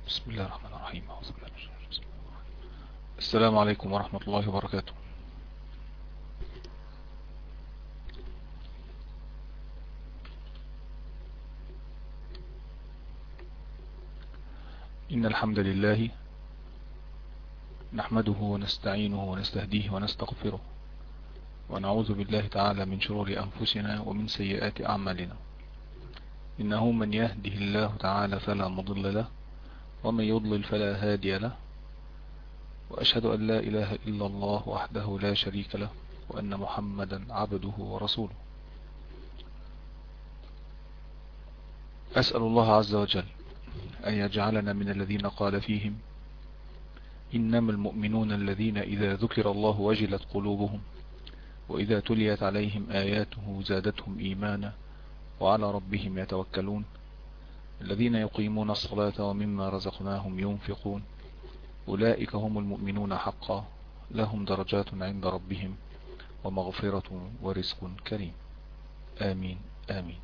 بسم الله الرحمن الرحيم. أعوذ بالله من الشيطان الرجيم. السلام عليكم ورحمة الله وبركاته. إن الحمد لله نحمده ونستعينه ونستهديه ونستغفره، ونعوذ بالله تعالى من شرور أنفسنا ومن سيئات أعمالنا. إنه من يهده الله تعالى فلا مضل له، ومن يضلل فلا هادي له، وأشهد أن لا إله إلا الله وحده لا شريك له، وأن محمدا عبده ورسوله. أسأل الله عز وجل أن يجعلنا من الذين قال فيهم: إنما المؤمنون الذين إذا ذكر الله وجلت قلوبهم وإذا تليت عليهم آياته زادتهم إيمانا وعلى ربهم يتوكلون، الذين يقيمون الصلاة ومما رزقناهم ينفقون، أولئك هم المؤمنون حقا، لهم درجات عند ربهم ومغفرة ورزق كريم. آمين آمين.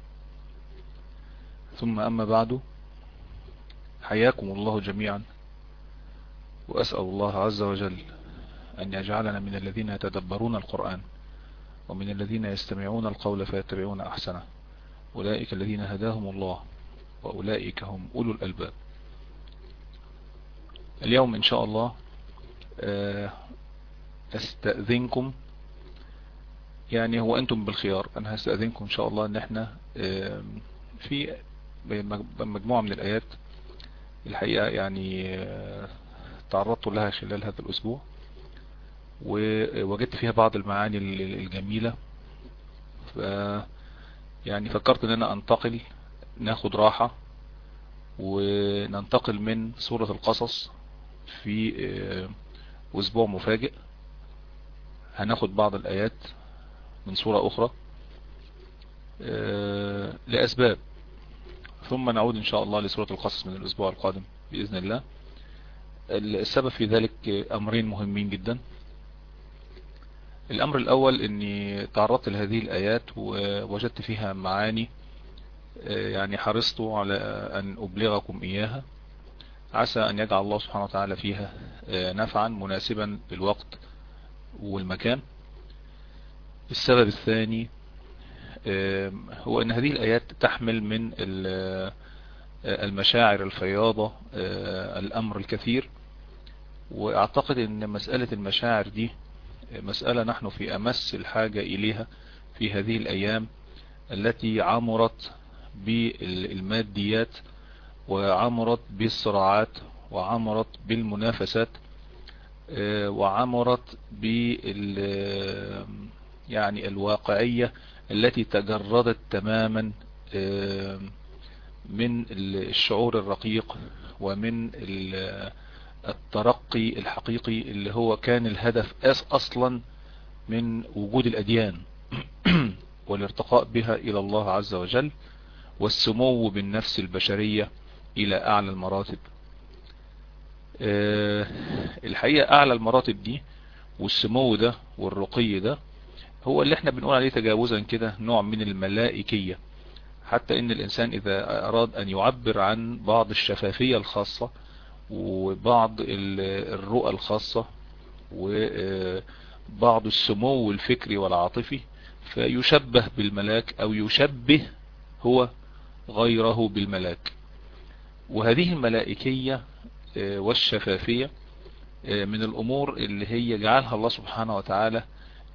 ثم أما بعد، حياكم الله جميعا، وأسأل الله عز وجل أن يجعلنا من الذين يتدبرون القرآن ومن الذين يستمعون القول فيتبعون أحسنه، أولئك الذين هداهم الله وأولئك هم أولو الألباب. اليوم إن شاء الله أستأذنكم، يعني هو أنتم بالخيار، أنا هستأذنكم إن شاء الله أن احنا في مجموعة من الآيات الحقيقة يعني تعرضت لها خلال هذا الأسبوع، ووجدت فيها بعض المعاني الجميلة، يعني فكرت ان انا انتقل، ناخد راحة وننتقل من سورة القصص في أسبوع مفاجئ. هناخد بعض الآيات من سورة أخرى لأسباب، ثم نعود إن شاء الله لسورة القصص من الأسبوع القادم بإذن الله. السبب في ذلك أمرين مهمين جدا. الأمر الأول أني تعرضت لهذه الآيات ووجدت فيها معاني، يعني حرصت على أن أبلغكم إياها، عسى أن يجعل الله سبحانه وتعالى فيها نفعا مناسبا بالوقت والمكان. السبب الثاني هو أن هذه الآيات تحمل من المشاعر الفياضة الأمر الكثير، وأعتقد أن مسألة المشاعر دي مسألة نحن في أمس الحاجة إليها في هذه الأيام التي عمرت بالماديات وعمرت بالصراعات وعمرت بالمنافسات وعمرت يعني الواقعية التي تجردت تماما من الشعور الرقيق ومن الترقي الحقيقي اللي هو كان الهدف أصلا من وجود الأديان والارتقاء بها إلى الله عز وجل، والسمو بالنفس البشرية إلى أعلى المراتب. الحقيقة أعلى المراتب دي والسمو ده والرقي ده هو اللي احنا بنقول عليه تجاوزا كده نوع من الملائكية، حتى ان الانسان اذا اراد ان يعبر عن بعض الشفافية الخاصة وبعض الرؤى الخاصة وبعض السمو الفكري والعاطفي، فيشبه بالملاك او يشبه هو غيره بالملاك. وهذه الملائكية والشفافية من الامور اللي هي جعلها الله سبحانه وتعالى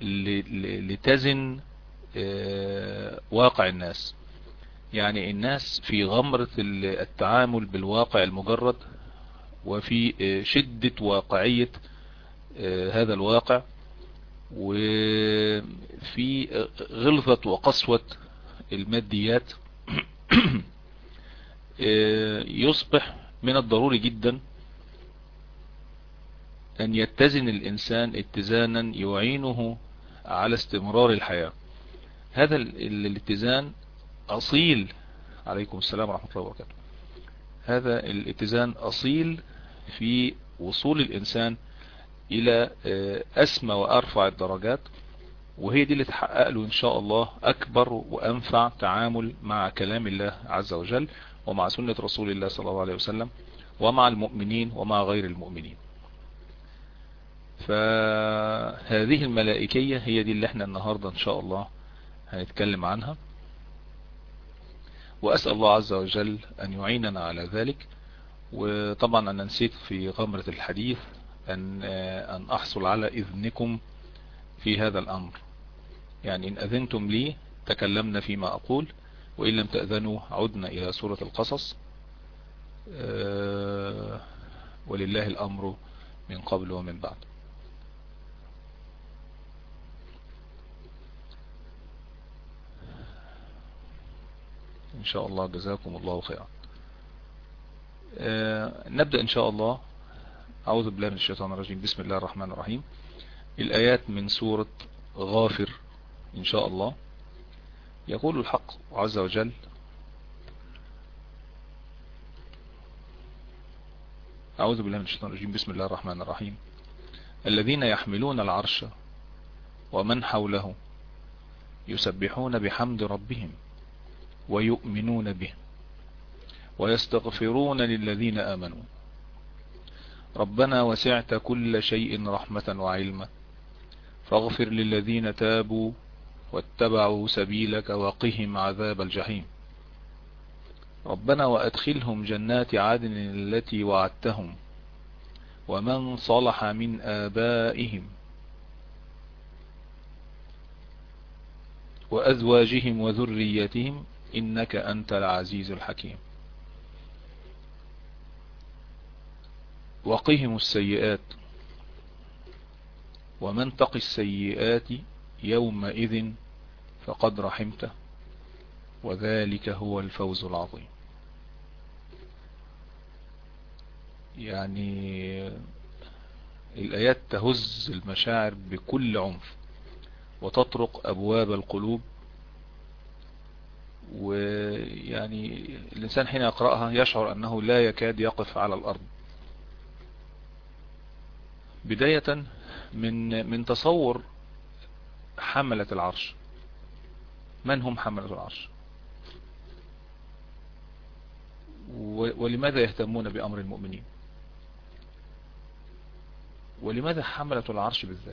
لتزن واقع الناس. يعني الناس في غمرة التعامل بالواقع المجرد وفي شدة واقعية هذا الواقع، وفي غلظة وقسوة الماديات، يصبح من الضروري جدا أن يتزن الإنسان اتزانا يعينه على استمرار الحياة. هذا الاتزان أصيل، عليكم السلام ورحمة الله وبركاته، هذا الاتزان أصيل في وصول الإنسان إلى أسمى وأرفع الدرجات، وهي دي اللي تحقق له إن شاء الله أكبر وأنفع تعامل مع كلام الله عز وجل ومع سنة رسول الله صلى الله عليه وسلم ومع المؤمنين ومع غير المؤمنين. فهذه الملائكية هي دي اللي احنا النهاردة ان شاء الله هنتكلم عنها، وأسأل الله عز وجل أن يعيننا على ذلك. وطبعا أنا نسيت في غمرة الحديث أن أحصل على إذنكم في هذا الأمر، يعني إن أذنتم لي تكلمنا فيما أقول، وإن لم تأذنوا عدنا إلى سورة القصص. ولله الأمر من قبل ومن بعد. إن شاء الله. جزاكم الله خيرا. نبدأ إن شاء الله. أعوذ بالله من الشيطان الرجيم. بسم الله الرحمن الرحيم. الآيات من سورة غافر إن شاء الله. يقول الحق عز وجل: أعوذ بالله من الشيطان الرجيم. بسم الله الرحمن الرحيم. الذين يحملون العرش ومن حوله يسبحون بحمد ربهم ويؤمنون به ويستغفرون للذين آمنوا ربنا وسعت كل شيء رحمة وعلما فاغفر للذين تابوا واتبعوا سبيلك وقهم عذاب الجحيم ربنا وأدخلهم جنات عدن التي وعدتهم ومن صلح من آبائهم وأزواجهم وذريتهم إنك أنت العزيز الحكيم وقهم السيئات ومن تق السيئات يومئذ فقد رحمته وذلك هو الفوز العظيم. يعني الآيات تهز المشاعر بكل عنف وتطرق أبواب القلوب، ويعني الإنسان حين يقرأها يشعر أنه لا يكاد يقف على الأرض. بداية من تصور حملة العرش. من هم حملة العرش؟ ولماذا يهتمون بأمر المؤمنين؟ ولماذا حملة العرش بالذات؟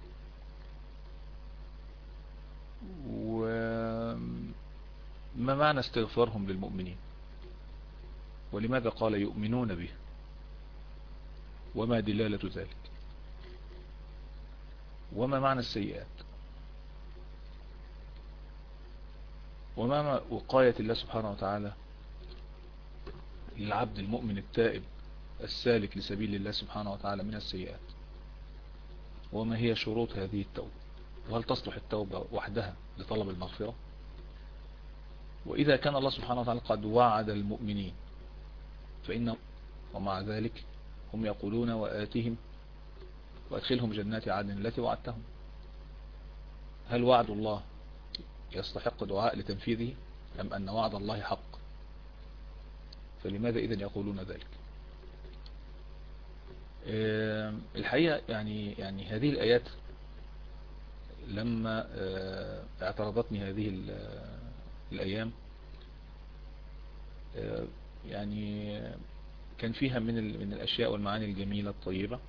وما معنى استغفارهم للمؤمنين؟ ولماذا قال يؤمنون به؟ وما دلالة ذلك؟ وما معنى السيئات؟ وما وقاية الله سبحانه وتعالى للعبد المؤمن التائب السالك لسبيل الله سبحانه وتعالى من السيئات؟ وما هي شروط هذه التوبة؟ وهل تصلح التوبة وحدها لطلب المغفرة؟ وإذا كان الله سبحانه وتعالى قد وعد المؤمنين فإن ومع ذلك هم يقولون وأدخلهم جنات عدن التي وعدتهم. هل وعد الله يستحق دعاء لتنفيذه أم أن وعد الله حق؟ فلماذا إذن يقولون ذلك؟ الحقيقة يعني هذه الآيات لما اعترضتني هذه الأيام يعني كان فيها من الأشياء والمعاني الجميلة الطيبة.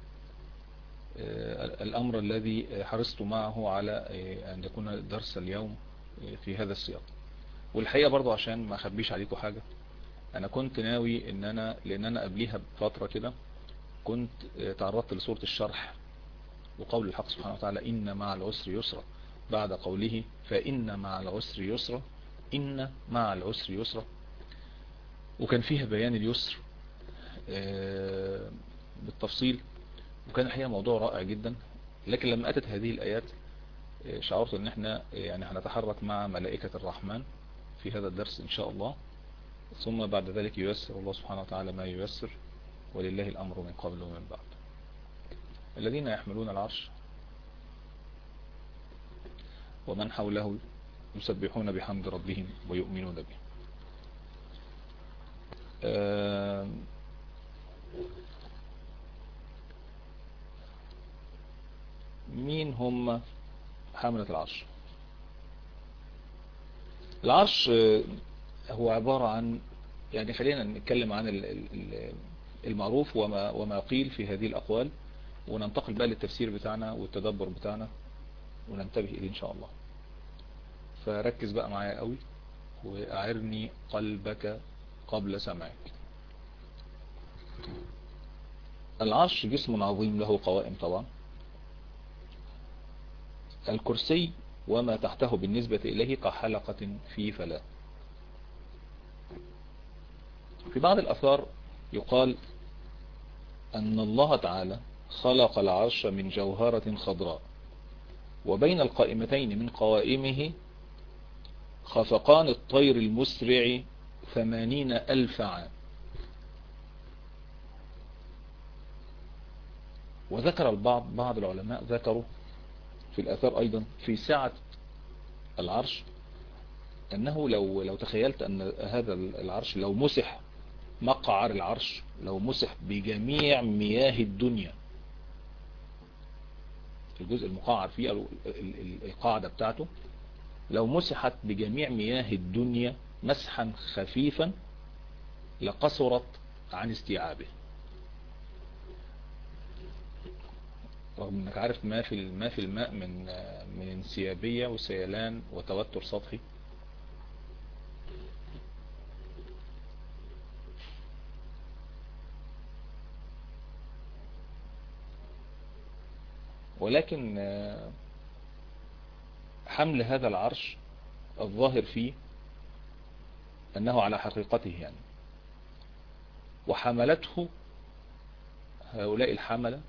الأمر الذي حرصت معه على أن يكون درس اليوم في هذا السياق. والحقيقة برضو عشان ما أخبيش عليكم حاجة، أنا كنت ناوي لأن أنا قبليها بفترة كده كنت تعرضت لسورة الشرح وقول الحق سبحانه وتعالى إن مع العسر يسرا، بعد قوله فإن مع العسر يسرا، إن مع العسر يسرا، وكان فيها بيان اليسر بالتفصيل، وكان الحقيقة موضوع رائع جدا. لكن لما أتت هذه الآيات شعرت ان احنا يعني هنتحرك مع ملائكة الرحمن في هذا الدرس ان شاء الله، ثم بعد ذلك ييسر الله سبحانه وتعالى ما ييسر، ولله الأمر من قبل ومن بعد. الذين يحملون العرش ومن حوله يسبحون بحمد ربهم ويؤمنون به. مين هم حملة العرش؟ العرش هو عبارة عن، يعني خلينا نتكلم عن المعروف وما قيل في هذه الأقوال، وننتقل بقى للتفسير بتاعنا والتدبر بتاعنا وننتبه إليه إن شاء الله. فركز بقى معايا قوي، وأعرني قلبك قبل سمعك. العرش جسم عظيم له قوائم طبعا. الكرسي وما تحته بالنسبة إليه كحلقة في فلاة. في بعض الأثار يقال أن الله تعالى خلق العرش من جوهرة خضراء، وبين القائمتين من قوائمه خفقان الطير المسرع 80,000 عام. وذكر بعض العلماء ذكروا في الآثار أيضا في سعة العرش أنه لو تخيلت أن هذا العرش لو مسح مقعر العرش، لو مسح بجميع مياه الدنيا، الجزء المقعر فيه أو القاعدة بتاعته، لو مسحت بجميع مياه الدنيا مسحا خفيفا لقصرت عن استيعابه. رغم انك عارف ما في الماء من انسيابية وسيلان وتوتر سطحي. ولكن حمل هذا العرش الظاهر فيه أنه على حقيقته يعني، وحملته هؤلاء الحملة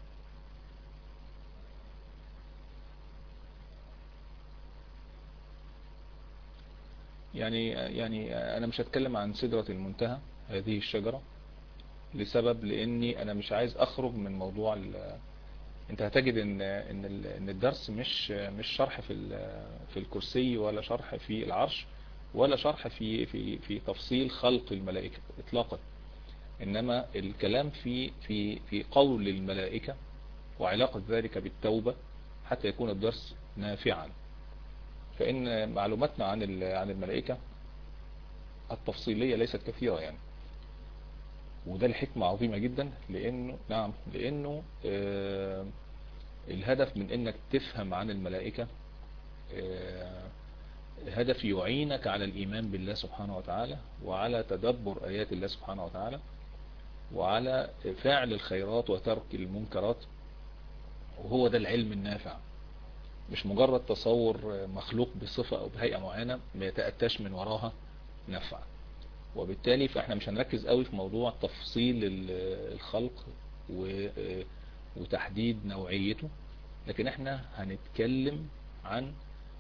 يعني أنا مش هتكلم عن سدرة المنتهى هذه الشجرة لسبب، لأني أنا مش عايز أخرج من موضوع انت هتجد ان الدرس مش شرح في الكرسي، ولا شرح في العرش، ولا شرح في تفصيل خلق الملائكة اطلاقا، انما الكلام في قول الملائكة وعلاقة ذلك بالتوبة حتى يكون الدرس نافعا. فإن معلوماتنا عن الملائكة التفصيلية ليست كثيرة يعني، وده الحكمة عظيمة جدا، لأنه الهدف من انك تفهم عن الملائكة هدف يعينك على الإيمان بالله سبحانه وتعالى، وعلى تدبر آيات الله سبحانه وتعالى، وعلى فعل الخيرات وترك المنكرات. وهو ده العلم النافع، مش مجرد تصور مخلوق بصفة أو بهيئة معينة ما يتأتاش من وراها نفع. وبالتالي فإحنا مش هنركز قوي في موضوع تفصيل الخلق وتحديد نوعيته، لكن احنا هنتكلم عن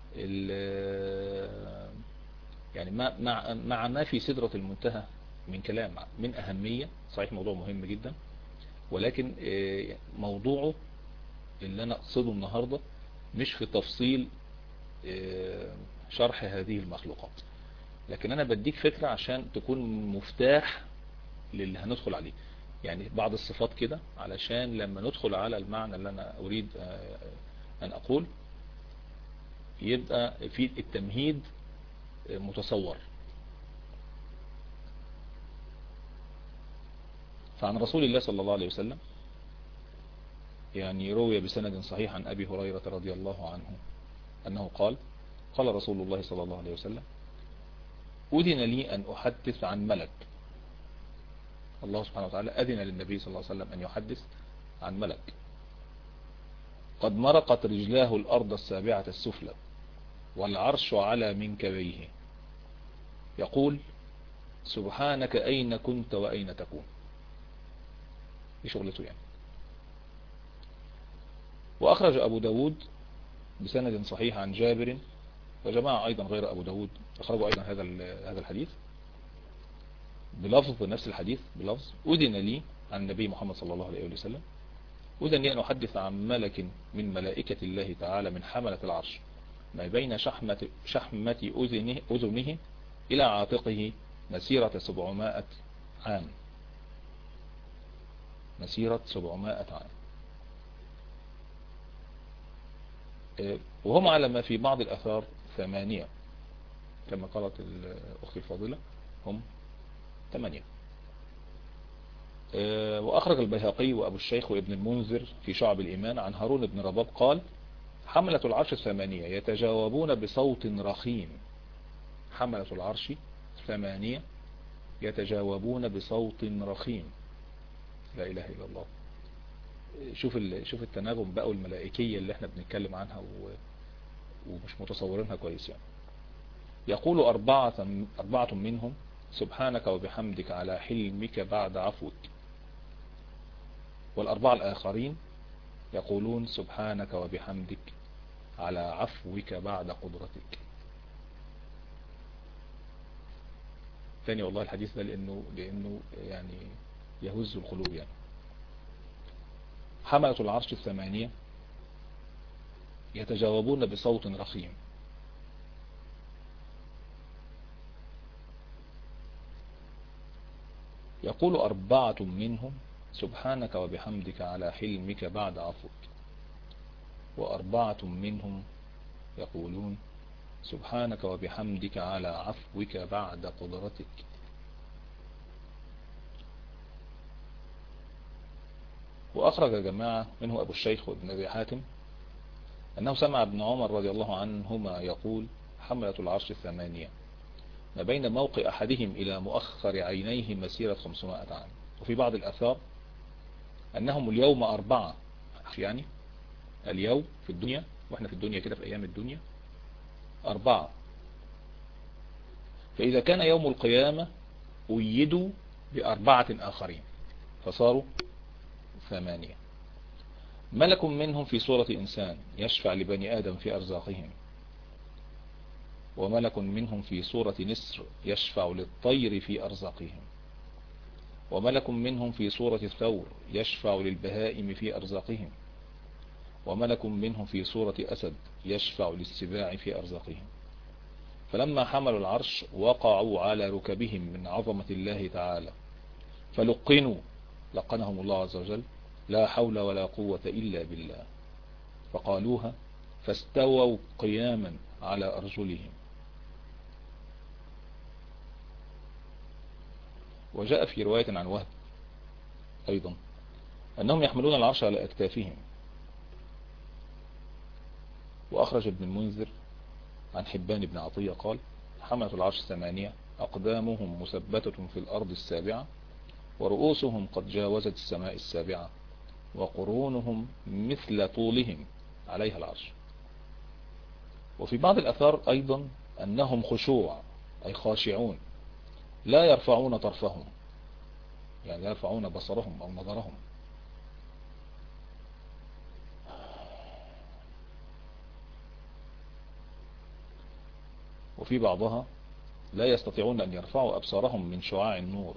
يعني مع ما في سدرة المنتهى من كلام من أهمية. صحيح موضوع مهم جدا، ولكن موضوعه اللي أنا أقصده النهاردة مش في تفصيل شرح هذه المخلوقات، لكن أنا بديك فكرة عشان تكون مفتاح للي هندخل عليه، يعني بعض الصفات كده علشان لما ندخل على المعنى اللي أنا أريد أن أقول يبقى في التمهيد متصور. فعن رسول الله صلى الله عليه وسلم يعني روي بسند صحيح عن أبي هريرة رضي الله عنه أنه قال رسول الله صلى الله عليه وسلم: أذن لي أن أحدث عن ملك. الله سبحانه وتعالى أذن للنبي صلى الله عليه وسلم أن يحدث عن ملك قد مرقت رجلاه الأرض السابعة السفلى والعرش على منكبيه، يقول: سبحانك أين كنت وأين تكون. دي شغلته يعني. وأخرج أبو داود بسند صحيح عن جابر، وجماعة أيضا غير أبو داود أخرجوا أيضا هذا الحديث بلفظ، نفس الحديث بلفظ: أذن لي عن النبي محمد صلى الله عليه وسلم: أذن لي أن أحدث عن ملك من ملائكة الله تعالى من حملة العرش ما بين شحمة أذنه إلى عاتقه مسيرة 700 عام. مسيرة 700 عام. وهم على ما في بعض الأثار 8 كما قالت الأخت الفاضلة، هم 8. وأخرج البيهقي وأبو الشيخ وابن المنذر في شعب الإيمان عن هارون بن رباب قال: حملة العرش 8 يتجاوبون بصوت رخيم. حملة العرش 8 يتجاوبون بصوت رخيم. لا إله إلا الله. شوف التناغم بقى والملائكية اللي احنا بنتكلم عنها ومش متصورينها كويس يعني. يقول أربعة منهم: سبحانك وبحمدك على حلمك بعد عفوك. والأربعة الآخرين يقولون: سبحانك وبحمدك على عفوك بعد قدرتك. ثاني والله الحديث ده لأنه يعني يهز القلوب يعني. حملة العرش 8 يتجاوبون بصوت رخيم. يقول 4 منهم: سبحانك وبحمدك على حلمك بعد عفوك. و4 منهم يقولون: سبحانك وبحمدك على عفوك بعد قدرتك. وأخرج جماعة منه أبو الشيخ وابن أبي حاتم أنه سمع ابن عمر رضي الله عنهما يقول: حملة العرش 8 ما بين موقع أحدهم إلى مؤخر عينيه مسيرة 500 عام. وفي بعض الآثار أنهم اليوم 4، يعني اليوم في الدنيا، وإحنا في الدنيا كده في أيام الدنيا 4. فإذا كان يوم القيامة أيدوا ب4 آخرين فصاروا 8. ملك منهم في صورة إنسان يشفع لبني آدم في أرزاقهم، وملك منهم في صورة نسر يشفع للطير في أرزاقهم، وملك منهم في صورة ثور يشفع للبهائم في أرزاقهم، وملك منهم في صورة أسد يشفع للسباع في أرزاقهم. فلما حملوا العرش وقعوا على ركبهم من عظمة الله تعالى، فلقنوا، لقنهم الله عز وجل: لا حول ولا قوة إلا بالله. فقالوها فاستووا قياما على أرجلهم. وجاء في رواية عن وهب أيضا أنهم يحملون العرش على أكتافهم. وأخرج ابن المنذر عن حبان بن عطية قال: حملة العرش 8 أقدامهم مثبتة في الأرض 7، ورؤوسهم قد جاوزت السماء 7، وقرونهم مثل طولهم عليها العرش. وفي بعض الأثار أيضا أنهم خشوع، أي خاشعون، لا يرفعون طرفهم، يعني لا يرفعون بصرهم أو نظرهم. وفي بعضها لا يستطيعون أن يرفعوا أبصارهم من شعاع النور.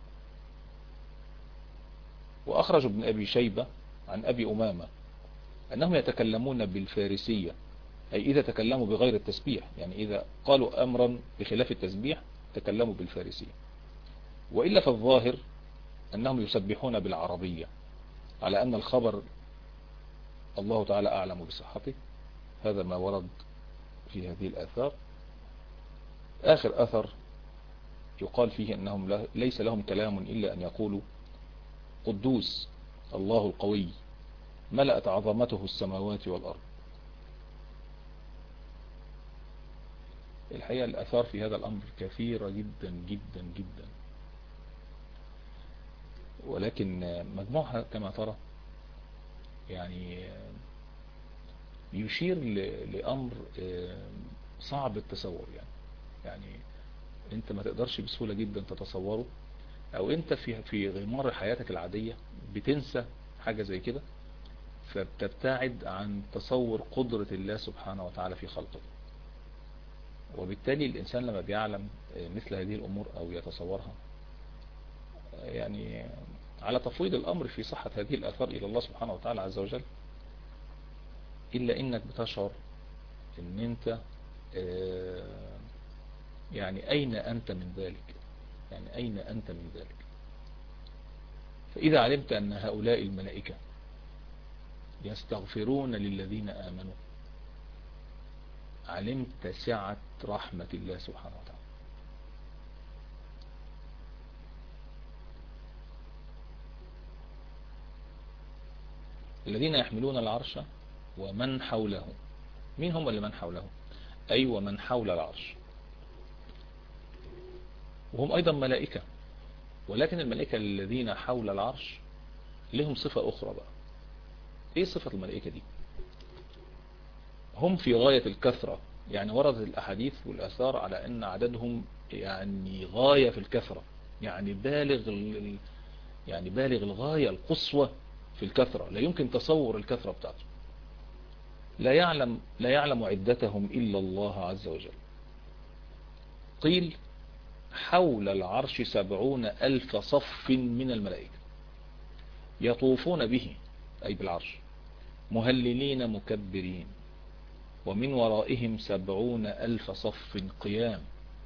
وأخرج ابن أبي شيبة عن أبي أمامة أنهم يتكلمون بالفارسية، أي إذا تكلموا بغير التسبيح، يعني إذا قالوا أمرا بخلاف التسبيح تكلموا بالفارسية. وإلا فالظاهر أنهم يسبحون بالعربية، على أن الخبر الله تعالى أعلم بصحته. هذا ما ورد في هذه الآثار. آخر أثر يقال فيه أنهم ليس لهم كلام إلا أن يقولوا: قدوس الله القوي ملأت عظمته السماوات والأرض. الحقيقة الآثار في هذا الأمر كثيرة جدا جدا جدا، ولكن مجموعها كما ترى يعني يشير لأمر صعب التصور. يعني انت ما تقدرش بسهولة جدا تتصوره، او انت في غمار حياتك العادية بتنسى حاجة زي كده، فبتبتعد عن تصور قدرة الله سبحانه وتعالى في خلقه. وبالتالي الإنسان لما بيعلم مثل هذه الأمور أو يتصورها، يعني على تفويض الأمر في صحة هذه الآثار إلى الله سبحانه وتعالى عز وجل، إلا إنك بتشعر إن أنت يعني أين أنت من ذلك، يعني أين أنت من ذلك. فإذا علمت أن هؤلاء الملائكة يستغفرون للذين آمنوا، علمت سعة رحمة الله سبحانه وتعالى. الذين يحملون العرش ومن حوله. مين هم اللي من حوله؟ أي ومن حول العرش، وهم أيضا ملائكة، ولكن الملائكة الذين حول العرش لهم صفة أخرى بقى. إيه صفة الملائكة دي؟ هم في غاية الكثرة، يعني وردت الأحاديث والآثار على أن عددهم يعني غاية في الكثرة، يعني بالغ الغاية القصوى في الكثرة، لا يمكن تصور الكثرة بتاعته. لا يعلم عدتهم إلا الله عز وجل. قيل حول العرش 70,000 صف من الملائكة يطوفون به، أي بالعرش، مهللين مكبرين، ومن ورائهم 70,000 صف قيام،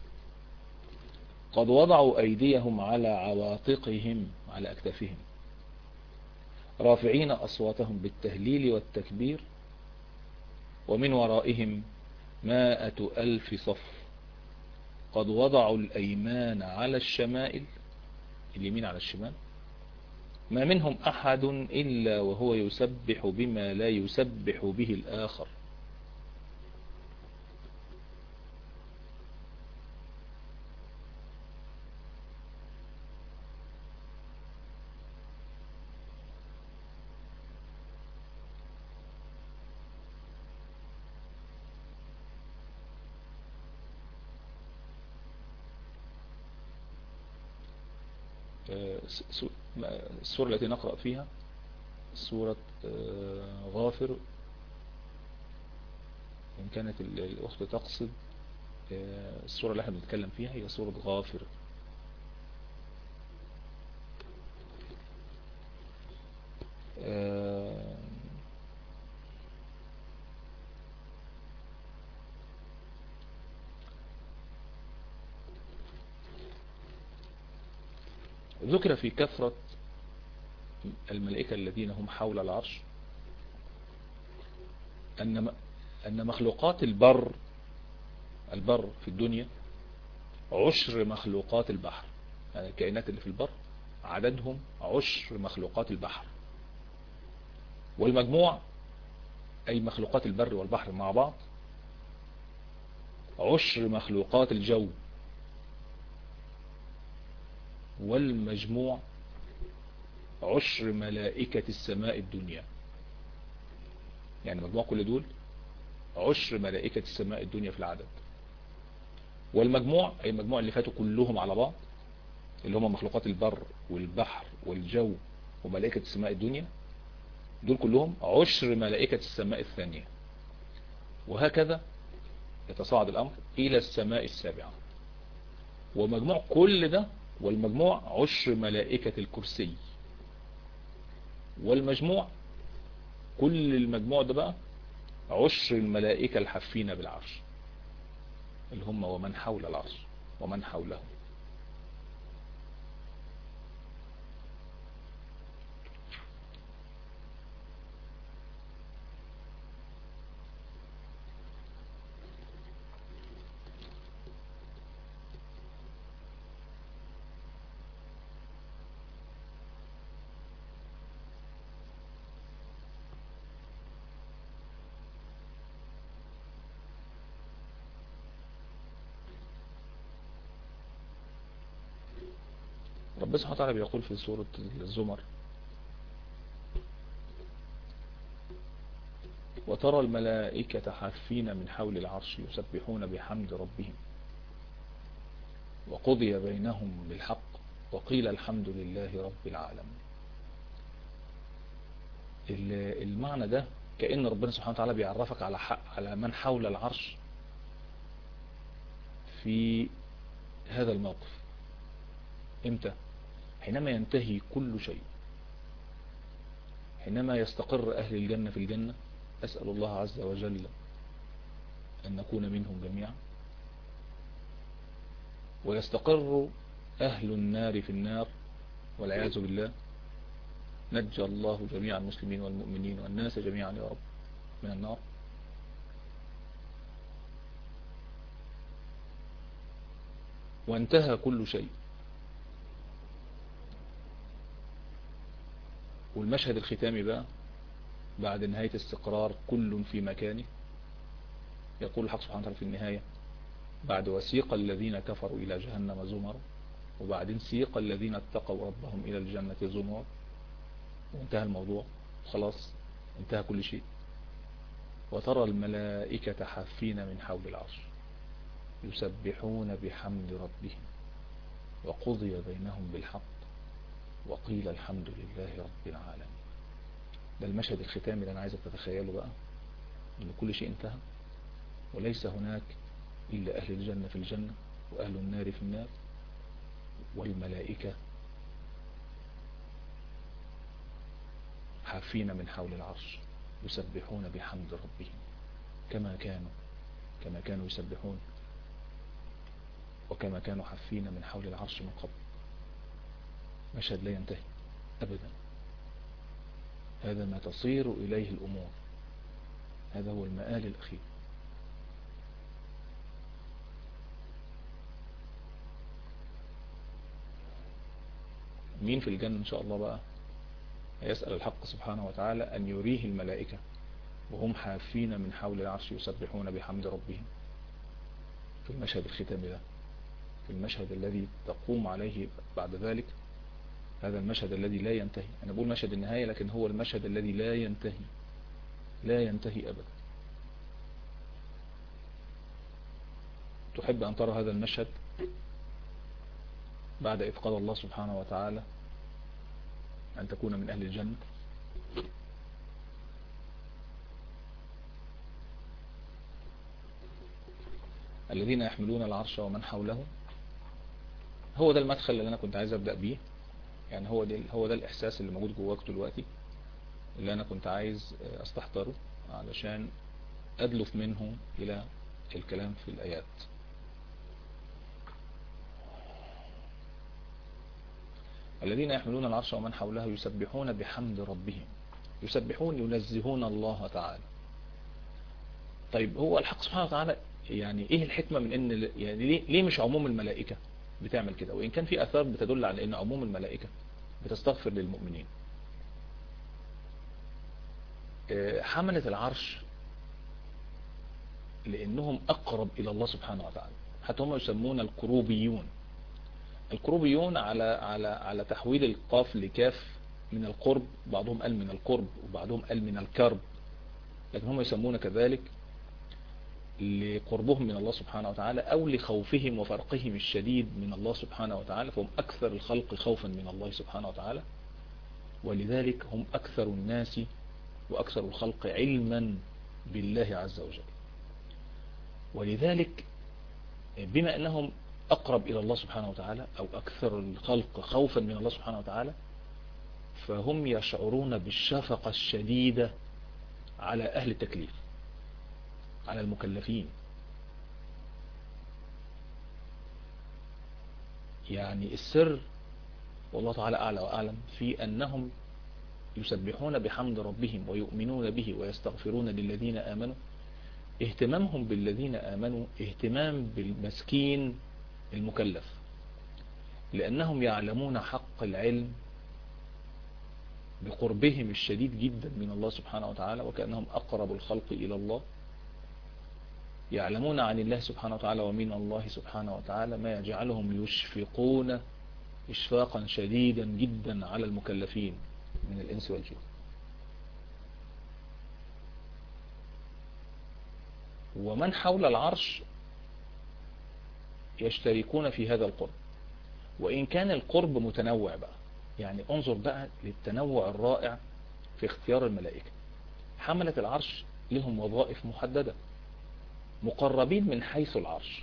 قد وضعوا أيديهم على عواتقهم، على أكتافهم، رافعين أصواتهم بالتهليل والتكبير، ومن ورائهم 100,000 صف قد وضعوا الأيمان على الشمائل، اليمين على الشمال، ما منهم أحد إلا وهو يسبح بما لا يسبح به الآخر. السورة التي نقرأ فيها سورة غافر، إن كانت الأخت تقصد السورة اللي احنا بنتكلم فيها هي سورة غافر. ذكر في كثرة الملائكة الذين هم حول العرش أن مخلوقات البر في الدنيا عشر مخلوقات البحر، يعني الكائنات اللي في البر عددهم عشر مخلوقات البحر، والمجموع أي مخلوقات البر والبحر مع بعض عشر مخلوقات الجو، والمجموع عشر ملائكة السماء الدنيا. يعني مجموع كل دول عشر ملائكة السماء الدنيا في العدد، والمجموع أي المجموع اللي فاتوا كلهم على بعض اللي هم مخلوقات البر والبحر والجو وملائكة السماء الدنيا، دول كلهم عشر ملائكة السماء الثانية، وهكذا يتصاعد الأمر إلى السماء السابعة. ومجموع كل ده والمجموع عشر ملائكة الكرسي، والمجموع كل المجموع ده بقى عشر الملائكة الحافين بالعرش اللي هم ومن حول العرش ومن حوله. ربنا سبحانه وتعالى بيقول في سورة الزمر: وترى الملائكة حافين من حول العرش يسبحون بحمد ربهم وقضي بينهم بالحق وقيل الحمد لله رب العالمين. المعنى ده كأن ربنا سبحانه وتعالى بيعرفك على من حول العرش في هذا الموقف. امتى؟ حينما ينتهي كل شيء، حينما يستقر أهل الجنة في الجنة، أسأل الله عز وجل أن نكون منهم جميعا، ويستقر أهل النار في النار والعياذ بالله، نجى الله جميع المسلمين والمؤمنين والناس جميعا يا رب من النار. وانتهى كل شيء، والمشهد الختامي بقى بعد نهاية استقرار كل في مكانه، يقول الحق سبحانه وتعالى في النهاية بعد وسيق الذين كفروا إلى جهنم زمرا، وبعدين سيق الذين اتقوا ربهم إلى الجنة زمرا، وانتهى الموضوع خلاص، انتهى كل شيء. وترى الملائكة حافين من حول العرش يسبحون بحمد ربهم وقضي بينهم بالحق وقيل الحمد لله رب العالمين. ده المشهد الختامي اللي أنا عايزك تتخيله بقى، إن كل شيء انتهى وليس هناك إلا أهل الجنة في الجنة وأهل النار في النار، والملائكة حافين من حول العرش يسبحون بحمد ربهم كما كانوا يسبحون وكما كانوا حافين من حول العرش من قبل. مشهد لا ينتهي أبدا. هذا ما تصير إليه الأمور، هذا هو المآل الأخير. مين في الجنة إن شاء الله بقى يسأل الحق سبحانه وتعالى أن يريه الملائكة وهم حافين من حول العرش يسبحون بحمد ربهم في المشهد الختامي ده، في المشهد الذي تقوم عليه بعد ذلك، هذا المشهد الذي لا ينتهي. أنا بقول مشهد النهاية، لكن هو المشهد الذي لا ينتهي، لا ينتهي أبدا. تحب أن ترى هذا المشهد بعد إذ قال الله سبحانه وتعالى أن تكون من أهل الجنة؟ الذين يحملون العرش ومن حوله. هو ده المدخل اللي أنا كنت عايز أبدأ بيه، يعني هو ده الإحساس اللي موجود جواك دلوقتي، اللي أنا كنت عايز أستحضره علشان أدلف منه إلى الكلام في الآيات. الذين يحملون العرش ومن حوله يسبحون بحمد ربهم، يسبحون ينزهون الله تعالى. طيب هو الحق سبحانه وتعالى يعني ايه الحكمة من ان يعني ليه مش عموم الملائكة بتعمل كده؟ وان كان في اثار بتدل على ان عموم الملائكة بتستغفر للمؤمنين. حملة العرش لانهم اقرب الى الله سبحانه وتعالى، حتى هم يسمون الكروبيون. الكروبيون على تحويل القاف لكاف من القرب، بعضهم قال من القرب وبعضهم قال من الكرب، لكن هم يسمون كذلك لقربهم من الله سبحانه وتعالى أو لخوفهم وفرقهم الشديد من الله سبحانه وتعالى، فهم أكثر الخلق خوفا من الله سبحانه وتعالى، ولذلك هم أكثر الناس وأكثر الخلق علما بالله عز وجل. ولذلك بما أنهم أقرب إلى الله سبحانه وتعالى أو أكثر الخلق خوفا من الله سبحانه وتعالى، فهم يشعرون بالشفقة الشديدة على أهل التكليف، على المكلفين. يعني السر والله تعالى أعلى وأعلم في أنهم يسبحون بحمد ربهم ويؤمنون به ويستغفرون للذين آمنوا. اهتمامهم بالذين آمنوا اهتمام بالمسكين المكلف، لأنهم يعلمون حق العلم بقربهم الشديد جدا من الله سبحانه وتعالى، وكأنهم أقرب الخلق إلى الله. يعلمون عن الله سبحانه وتعالى ومن الله سبحانه وتعالى ما يجعلهم يشفقون إشفاقا شديدا جدا على المكلفين من الإنس والجن. ومن حول العرش يشتركون في هذا القرب، وإن كان القرب متنوع بقى. يعني انظر بقى للتنوع الرائع في اختيار الملائكة. حملة العرش لهم وظائف محددة، مقربين من حيث العرش.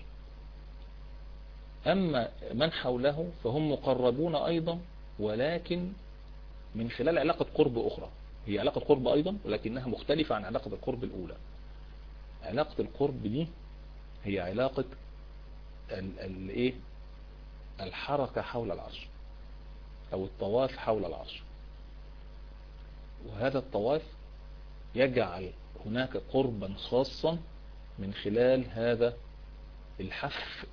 أما من حوله فهم مقربون أيضا، ولكن من خلال علاقة قرب أخرى، هي علاقة قرب أيضا ولكنها مختلفة عن علاقة القرب الأولى. علاقة القرب دي هي علاقة الحركة حول العرش أو الطواف حول العرش، وهذا الطواف يجعل هناك قربا خاصا من خلال هذا الحف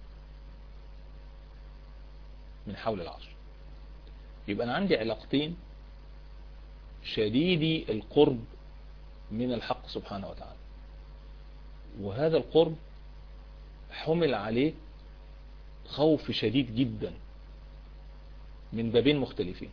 من حول العرش. يبقى أنا عندي علاقتين: شديدي القرب من الحق سبحانه وتعالى. وهذا القرب حمل عليه خوف شديد جدا من بابين مختلفين.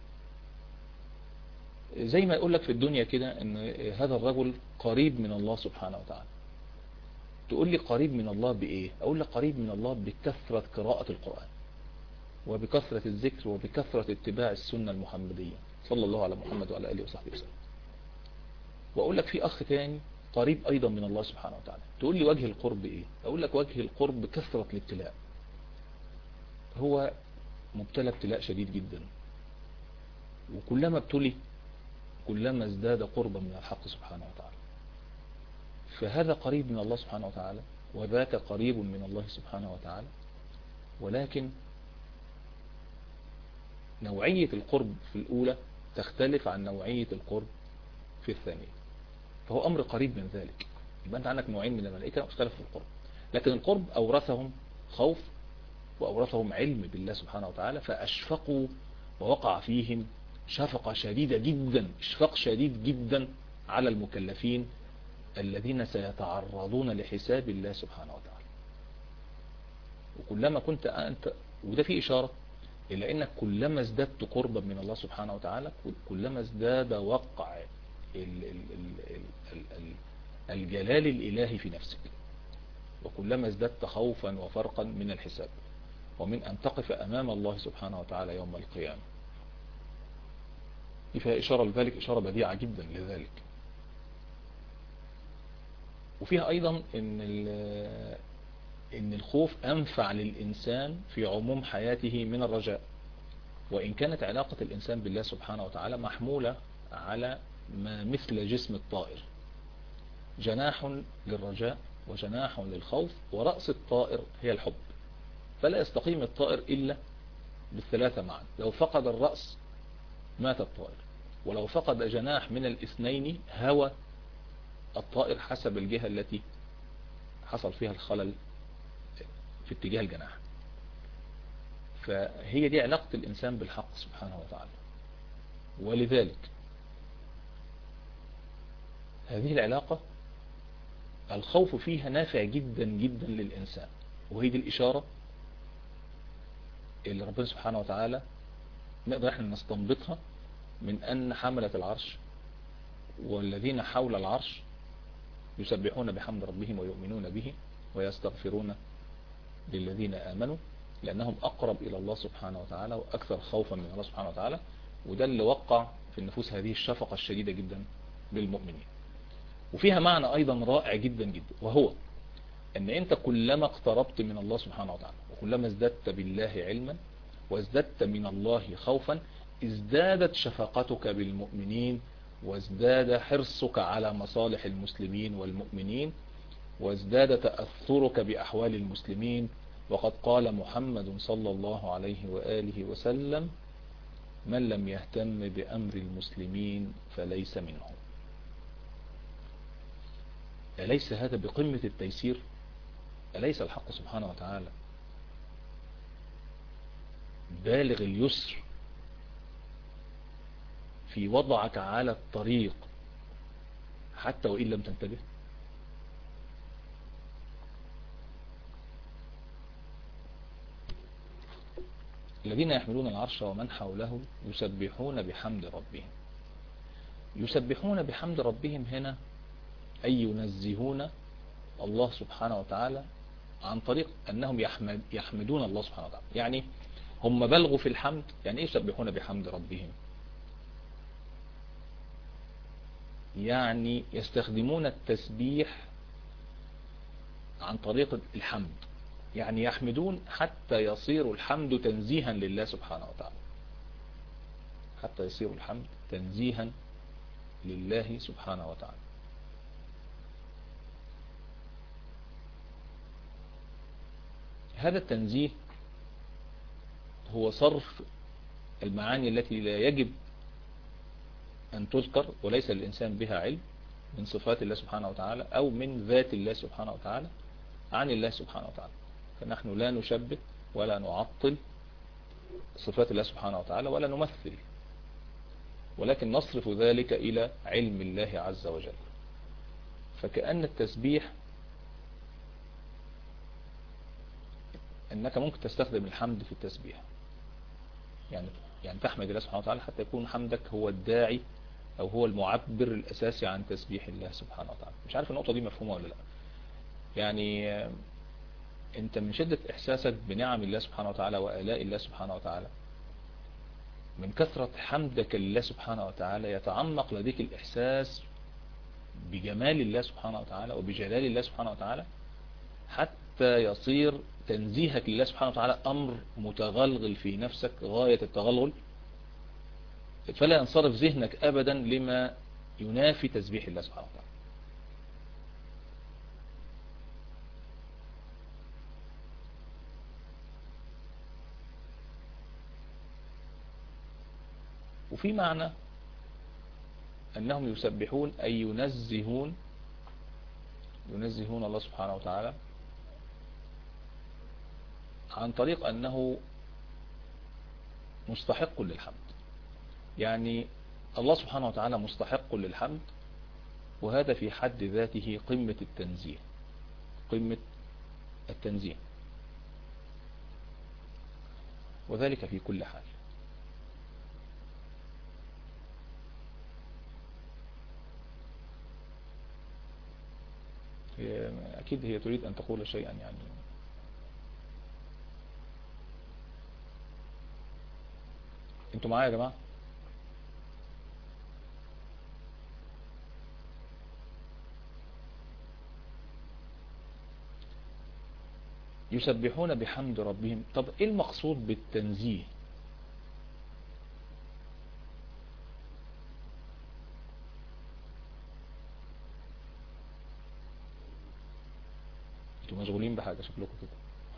زي ما يقول لك في الدنيا كده ان هذا الرجل قريب من الله سبحانه وتعالى. تقول لي قريب من الله بإيه؟ أقول لك قريب من الله بكثرة قراءة القرآن، وبكثرة الذكر، وبكثرة اتباع السنة المحمدية صلى الله على محمد وعلى آله وصحبه وسلم. وأقول لك في أخ تاني قريب أيضا من الله سبحانه وتعالى. تقول لي وجه القرب إيه؟ أقول لك وجه القرب كثرة الابتلاء. هو مبتلى ابتلاء شديد جدا، وكلما ابتلي كلما ازداد قربا من الحق سبحانه وتعالى. فهذا قريب من الله سبحانه وتعالى، وذاك قريب من الله سبحانه وتعالى، ولكن نوعية القرب في الأولى تختلف عن نوعية القرب في الثانية. فهو أمر قريب من ذلك. يبقى أنت عندك نوعين من الملائكة اختلفوا في القرب، لكن القرب أورثهم خوف وأورثهم علم بالله سبحانه وتعالى، فأشفقوا ووقع فيهم شفقة شديدة جدا، إشفاق شديد جدا على المكلفين الذين سيتعرضون لحساب الله سبحانه وتعالى. وكلما كنت أنت، وده فيه إشارة إلى أنك كلما ازددت قربا من الله سبحانه وتعالى كلما ازداد وقع الجلال الإلهي في نفسك، وكلما ازددت خوفا وفرقا من الحساب ومن أن تقف أمام الله سبحانه وتعالى يوم القيامة. فيها إشارة لذلك، إشارة بديعة جدا لذلك. وفيها أيضا إن الخوف أنفع للإنسان في عموم حياته من الرجاء، وإن كانت علاقة الإنسان بالله سبحانه وتعالى محمولة على ما مثل جسم الطائر، جناح للرجاء وجناح للخوف، ورأس الطائر هي الحب. فلا يستقيم الطائر إلا بالثلاثة معا. لو فقد الرأس مات الطائر، ولو فقد جناح من الاثنين هوى الطائر حسب الجهة التي حصل فيها الخلل في اتجاه الجناح. فهي دي علاقة الإنسان بالحق سبحانه وتعالى. ولذلك هذه العلاقة الخوف فيها نافع جدا جدا للإنسان، وهي دي الإشارة اللي ربنا سبحانه وتعالى نقدر احنا نستنبطها من أن حملة العرش والذين حول العرش يسبحون بحمد ربهم ويؤمنون به ويستغفرون للذين آمنوا، لأنهم أقرب إلى الله سبحانه وتعالى وأكثر خوفا من الله سبحانه وتعالى. وده اللي وقع في النفوس هذه الشفقة الشديدة جدا بالمؤمنين. وفيها معنى أيضا رائع جدا جدا، وهو أن أنت كلما اقتربت من الله سبحانه وتعالى وكلما ازددت بالله علما وازددت من الله خوفا ازدادت شفقتك بالمؤمنين، وازداد حرصك على مصالح المسلمين والمؤمنين، وازداد تأثرك بأحوال المسلمين. وقد قال محمد صلى الله عليه وآله وسلم: من لم يهتم بأمر المسلمين فليس منهم. أليس هذا بقمة التيسير؟ أليس الحق سبحانه وتعالى بالغ اليسر في وضعك على الطريق حتى وإن لم تنتبه؟ الذين يحملون العرش ومن حوله يسبحون بحمد ربهم. يسبحون بحمد ربهم هنا أي ينزهون الله سبحانه وتعالى عن طريق أنهم يحمدون الله سبحانه وتعالى. يعني هم بلغوا في الحمد. يعني إيه يسبحون بحمد ربهم؟ يعني يستخدمون التسبيح عن طريق الحمد، يعني يحمدون حتى يصير الحمد تنزيها لله سبحانه وتعالى، حتى يصير الحمد تنزيها لله سبحانه وتعالى. هذا التنزيه هو صرف المعاني التي لا يجب أن تذكر وليس للإنسان بها علم من صفات الله سبحانه وتعالى أو من ذات الله سبحانه وتعالى عن الله سبحانه وتعالى. فنحن لا نشبه ولا نعطل صفات الله سبحانه وتعالى ولا نمثل، ولكن نصرف ذلك إلى علم الله عز وجل. فكأن التسبيح انك ممكن تستخدم الحمد في التسبيح، يعني تحمد الله سبحانه وتعالى حتى يكون حمدك هو الداعي او هو المعبر الاساسي عن تسبيح الله سبحانه وتعالى. مش عارف النقطة دي مفهومة ولا لا. يعني انت من شدة احساسك بنعم الله سبحانه وتعالى وآلاء الله سبحانه وتعالى، من كثرة حمدك لله سبحانه وتعالى يتعمق لديك الإحساس بجمال الله سبحانه وتعالى وبجلال الله سبحانه وتعالى، حتى يصير تنزيهك لله سبحانه وتعالى أمر متغلغل في نفسك غاية التغلغل، فلا ينصرف ذهنك أبدا لما ينافي تسبيح الله سبحانه وتعالى. وفي معنى أنهم يسبحون أي ينزهون الله سبحانه وتعالى عن طريق أنه مستحق للحمد. يعني الله سبحانه وتعالى مستحق للحمد، وهذا في حد ذاته قمة التنزيه، قمة التنزيه، وذلك في كل حال. أكيد هي تريد أن تقول شيئا. يعني انتوا معايا يا جماعة؟ يسبحون بحمد ربهم. طب ايه المقصود بالتنزيه؟ انتوا مشغولين بحاجة شكلكم كده.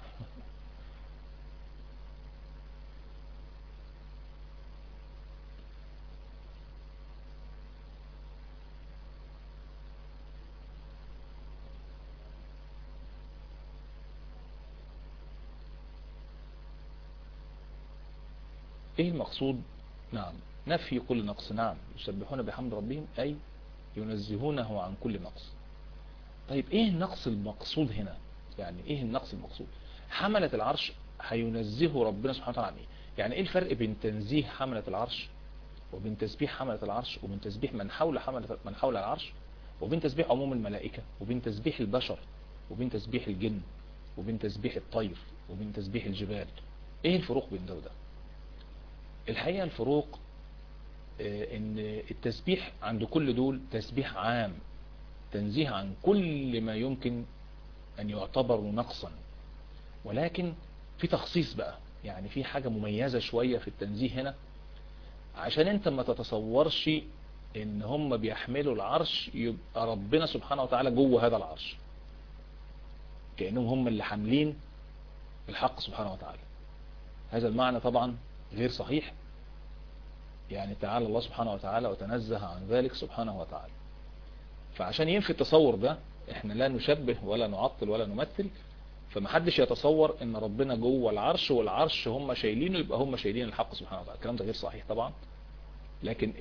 ايه المقصود؟ نعم، نفي كل نقص. نعم، يسبحون بحمد ربهم أي ينزهونه عن كل نقص. طيب ايه النقص المقصود هنا؟ يعني ايه النقص المقصود؟ حملة العرش هينزهوا ربنا سبحانه وتعالى عن ايه؟ يعني ايه الفرق بين تنزيه حملة العرش وبين تسبيح حملة العرش وبين تسبيح من حول العرش وبين تسبيح عموم الملائكة وبين تسبيح البشر وبين تسبيح الجن وبين تسبيح الطير وبين تسبيح الجبال؟ ايه الفروق بين ده وده؟ الحقيقة الفروق ان التسبيح عند كل دول تسبيح عام، تنزيه عن كل ما يمكن ان يعتبر نقصا، ولكن في تخصيص بقى. يعني في حاجة مميزة شوية في التنزيه هنا، عشان انت ما تتصورش ان هم بيحملوا العرش يبقى ربنا سبحانه وتعالى جوه هذا العرش كأنهم هم اللي حاملين الحق سبحانه وتعالى. هذا المعنى طبعا غير صحيح. يعني تعالى الله سبحانه وتعالى وتنزه عن ذلك سبحانه وتعالى. فعشان ينفي التصور ده احنا لا نشبه ولا نعطل ولا نمثل، فمحدش يتصور ان ربنا جوه العرش والعرش هم شايلينه يبقى هم شايلين الحق سبحانه وتعالى. الكلام ده غير صحيح طبعا. لكن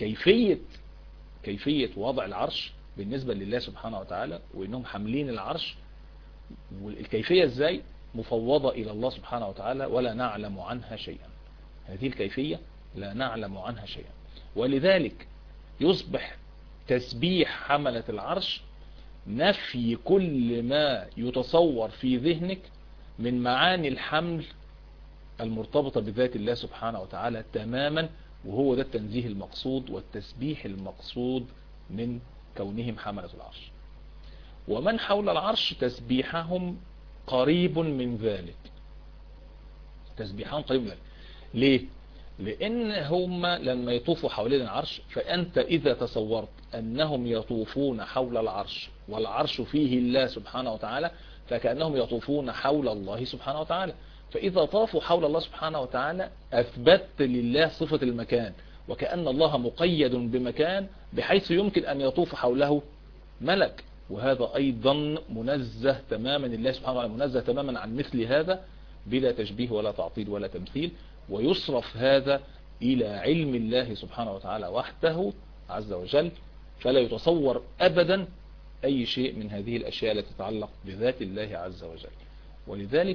كيفية وضع العرش بالنسبة لله سبحانه وتعالى وانهم حاملين العرش، والكيفية ازاي مفوضة الى الله سبحانه وتعالى ولا نعلم عنها شيئا. هذه الكيفية لا نعلم عنها شيئا، ولذلك يصبح تسبيح حملة العرش نفي كل ما يتصور في ذهنك من معاني الحمل المرتبطة بذات الله سبحانه وتعالى تماما، وهو ده التنزيه المقصود والتسبيح المقصود من كونهم حملة العرش. ومن حول العرش تسبيحهم قريب من ذلك، تسبيحهم قريب من ذلك. ليه؟ لأن هم لما يطوفوا حوالين العرش، فأنت إذا تصورت أنهم يطوفون حول العرش والعرش فيه الله سبحانه وتعالى، فكأنهم يطوفون حول الله سبحانه وتعالى. فإذا طافوا حول الله سبحانه وتعالى أثبت لله صفة المكان، وكأن الله مقيد بمكان بحيث يمكن أن يطوف حوله ملك، وهذا أيضا منزه تماما لله سبحانه وتعالى، منزه تماما عن مثل هذا بلا تشبيه ولا تعطيل ولا تمثيل. ويصرف هذا إلى علم الله سبحانه وتعالى وحده عز وجل، فلا يتصور أبدا أي شيء من هذه الأشياء التي تتعلق بذات الله عز وجل. ولذلك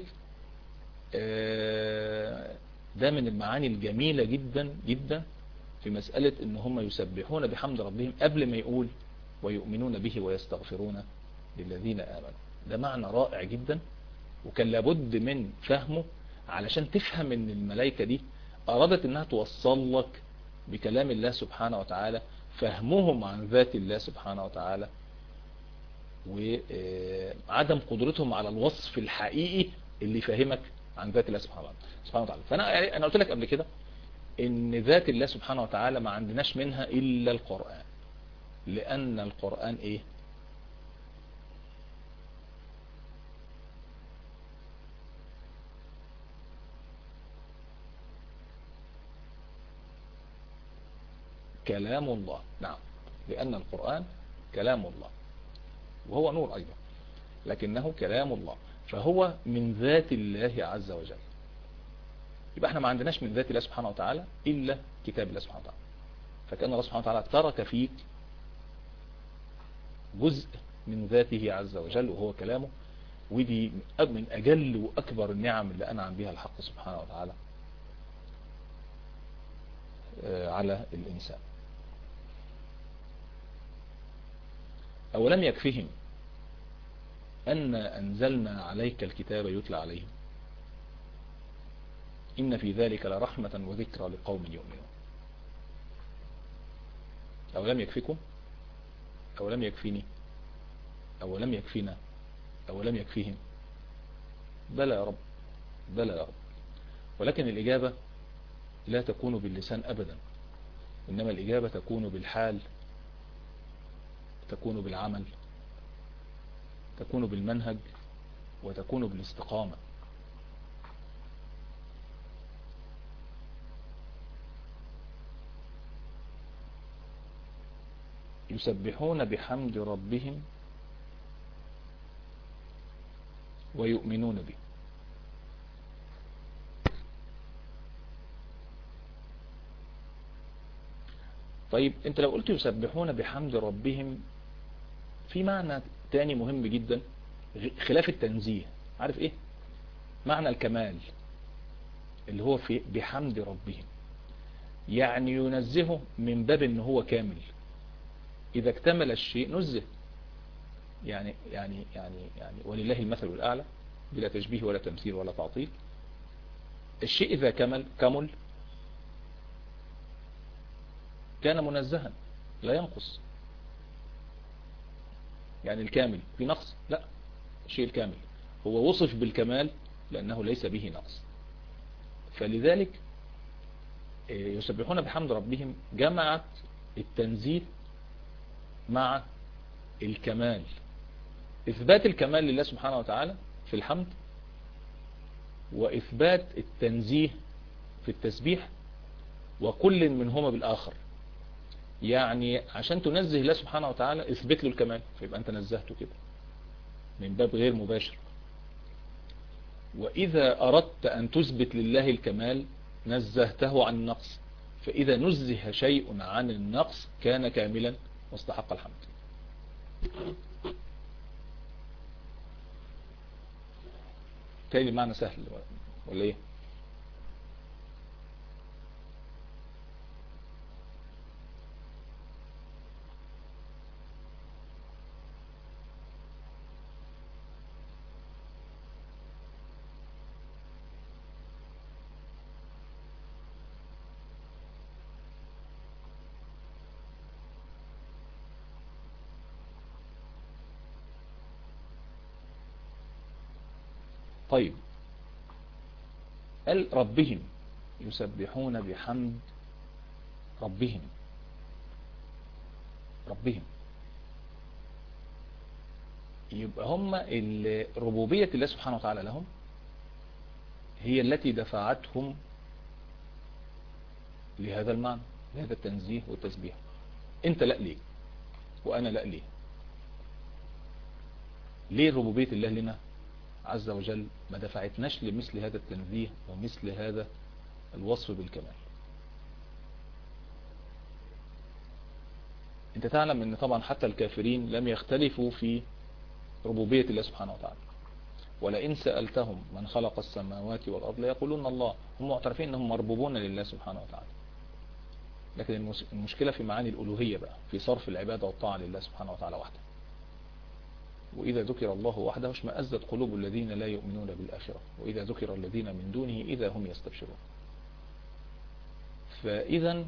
ده من المعاني الجميلة جدا جدا في مسألة ان هم يسبحون بحمد ربهم قبل ما يقول ويؤمنون به ويستغفرون للذين آمنوا. ده معنى رائع جدا، وكان لابد من فهمه علشان تفهم ان الملائكة دي أرادت انها توصل لك بكلام الله سبحانه وتعالى فهمهم عن ذات الله سبحانه وتعالى، وعدم قدرتهم على الوصف الحقيقي اللي يفهمك عن ذات الله سبحانه وتعالى. فأنا قلت لك قبل كده ان ذات الله سبحانه وتعالى ما عندناش منها إلا القرآن، لأن القرآن إيه؟ كلام الله. نعم، لأن القرآن كلام الله، وهو نور أيضا، لكنه كلام الله، فهو من ذات الله عز وجل. يبقى احنا ما عندناش من ذات الله سبحانه وتعالى إلا كتاب الله سبحانه وتعالى. فكأن الله سبحانه وتعالى ترك فيك جزء من ذاته عز وجل وهو كلامه، ودي من أجل وأكبر النعم اللي أنعم بها الحق سبحانه وتعالى على الإنسان. أولم يكفهم أن أنزلنا عليك الكتاب يتلى عليهم إن في ذلك لرحمة وذكرى لقوم يؤمنون. أولم يكفيكم، أولم يكفيني، أولم يكفينا، أولم يكفيهم؟ بلى يا رب، بلى يا رب. ولكن الإجابة لا تكون باللسان أبدا، إنما الإجابة تكون بالحال، تكون بالعمل، تكون بالمنهج، وتكون بالاستقامة. يسبحون بحمد ربهم ويؤمنون به. طيب انت لو قلت يسبحون بحمد ربهم في معنى تاني مهم جدا خلاف التنزيه. عارف ايه معنى الكمال اللي هو في بحمد ربهم؟ يعني ينزهه من باب ان هو كامل، اذا اكتمل الشيء نزه. يعني ولله المثل الأعلى بلا تشبيه ولا تمثيل ولا تعطيل. الشيء إذا كمل كان منزها لا ينقص. يعني الكامل في نقص؟ لا، الشيء الكامل هو وصف بالكمال لأنه ليس به نقص. فلذلك يسبحون بحمد ربهم جمعت التنزيه مع الكمال، إثبات الكمال لله سبحانه وتعالى في الحمد، وإثبات التنزيه في التسبيح، وكل منهما بالآخر. يعني عشان تنزه الله سبحانه وتعالى اثبت له الكمال، فيبقى أنت نزهته كده من باب غير مباشر. وإذا أردت أن تثبت لله الكمال نزهته عن النقص، فإذا نزه شيء عن النقص كان كاملا واستحق الحمد. تاني معنى سهل ولا ايه؟ طيب قال ربهم، يسبحون بحمد ربهم. ربهم يبقى هم ربوبية الله سبحانه وتعالى لهم هي التي دفعتهم لهذا المعنى، لهذا التنزيه والتسبيح. انت لا ليه وانا لا ليه؟ ليه ربوبية الله لنا عز وجل ما دفعتناش لمثل هذا التنزيه ومثل هذا الوصف بالكمال؟ انت تعلم ان طبعا حتى الكافرين لم يختلفوا في ربوبية الله سبحانه وتعالى. ولئن سألتهم من خلق السماوات والأرض ليقولون الله. هم معترفين انهم مربوبون لله سبحانه وتعالى، لكن المشكلة في معاني الألوهية بقى، في صرف العبادة والطاعة لله سبحانه وتعالى وحده. وإذا ذكر الله وحده اشمأزت قلوب الذين لا يؤمنون بالآخرة وإذا ذكر الذين من دونه إذا هم يستبشرون. فإذا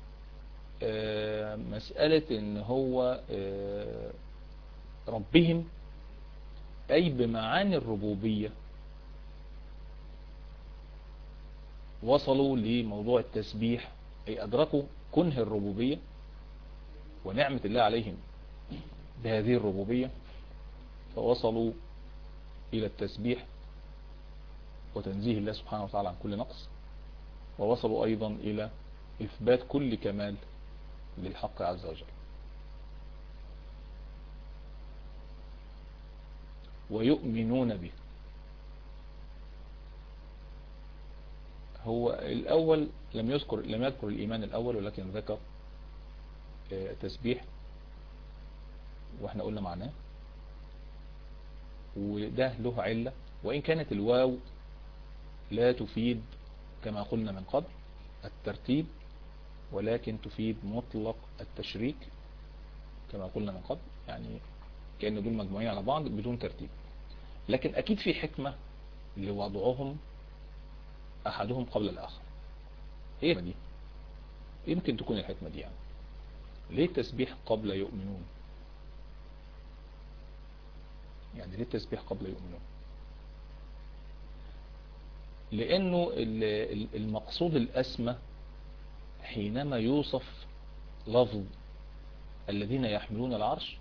مسألة ان هو ربهم أي بمعاني الربوبية وصلوا لموضوع التسبيح، أي أدركوا كنه الربوبية ونعمة الله عليهم بهذه الربوبية، فوصلوا إلى التسبيح وتنزيه الله سبحانه وتعالى عن كل نقص، ووصلوا أيضا إلى إثبات كل كمال للحق عز وجل. ويؤمنون به. هو الأول لم يذكر الإيمان الأول، ولكن ذكر تسبيح، واحنا قلنا معناه، وده له علة، وإن كانت الواو لا تفيد كما قلنا من قبل الترتيب، ولكن تفيد مطلق التشريك كما قلنا من قبل، يعني كأن دول مجموعين على بعض بدون ترتيب. لكن أكيد في حكمة لوضعهم أحدهم قبل الآخر. ايه دي؟ يمكن تكون الحكمة دي يعني ليه التسبيح قبل يؤمنون؟ يعني ليه التسبيح قبل يؤمنون؟ لأنه المقصود الأسمى حينما يوصف لفظ الذين يحملون العرش،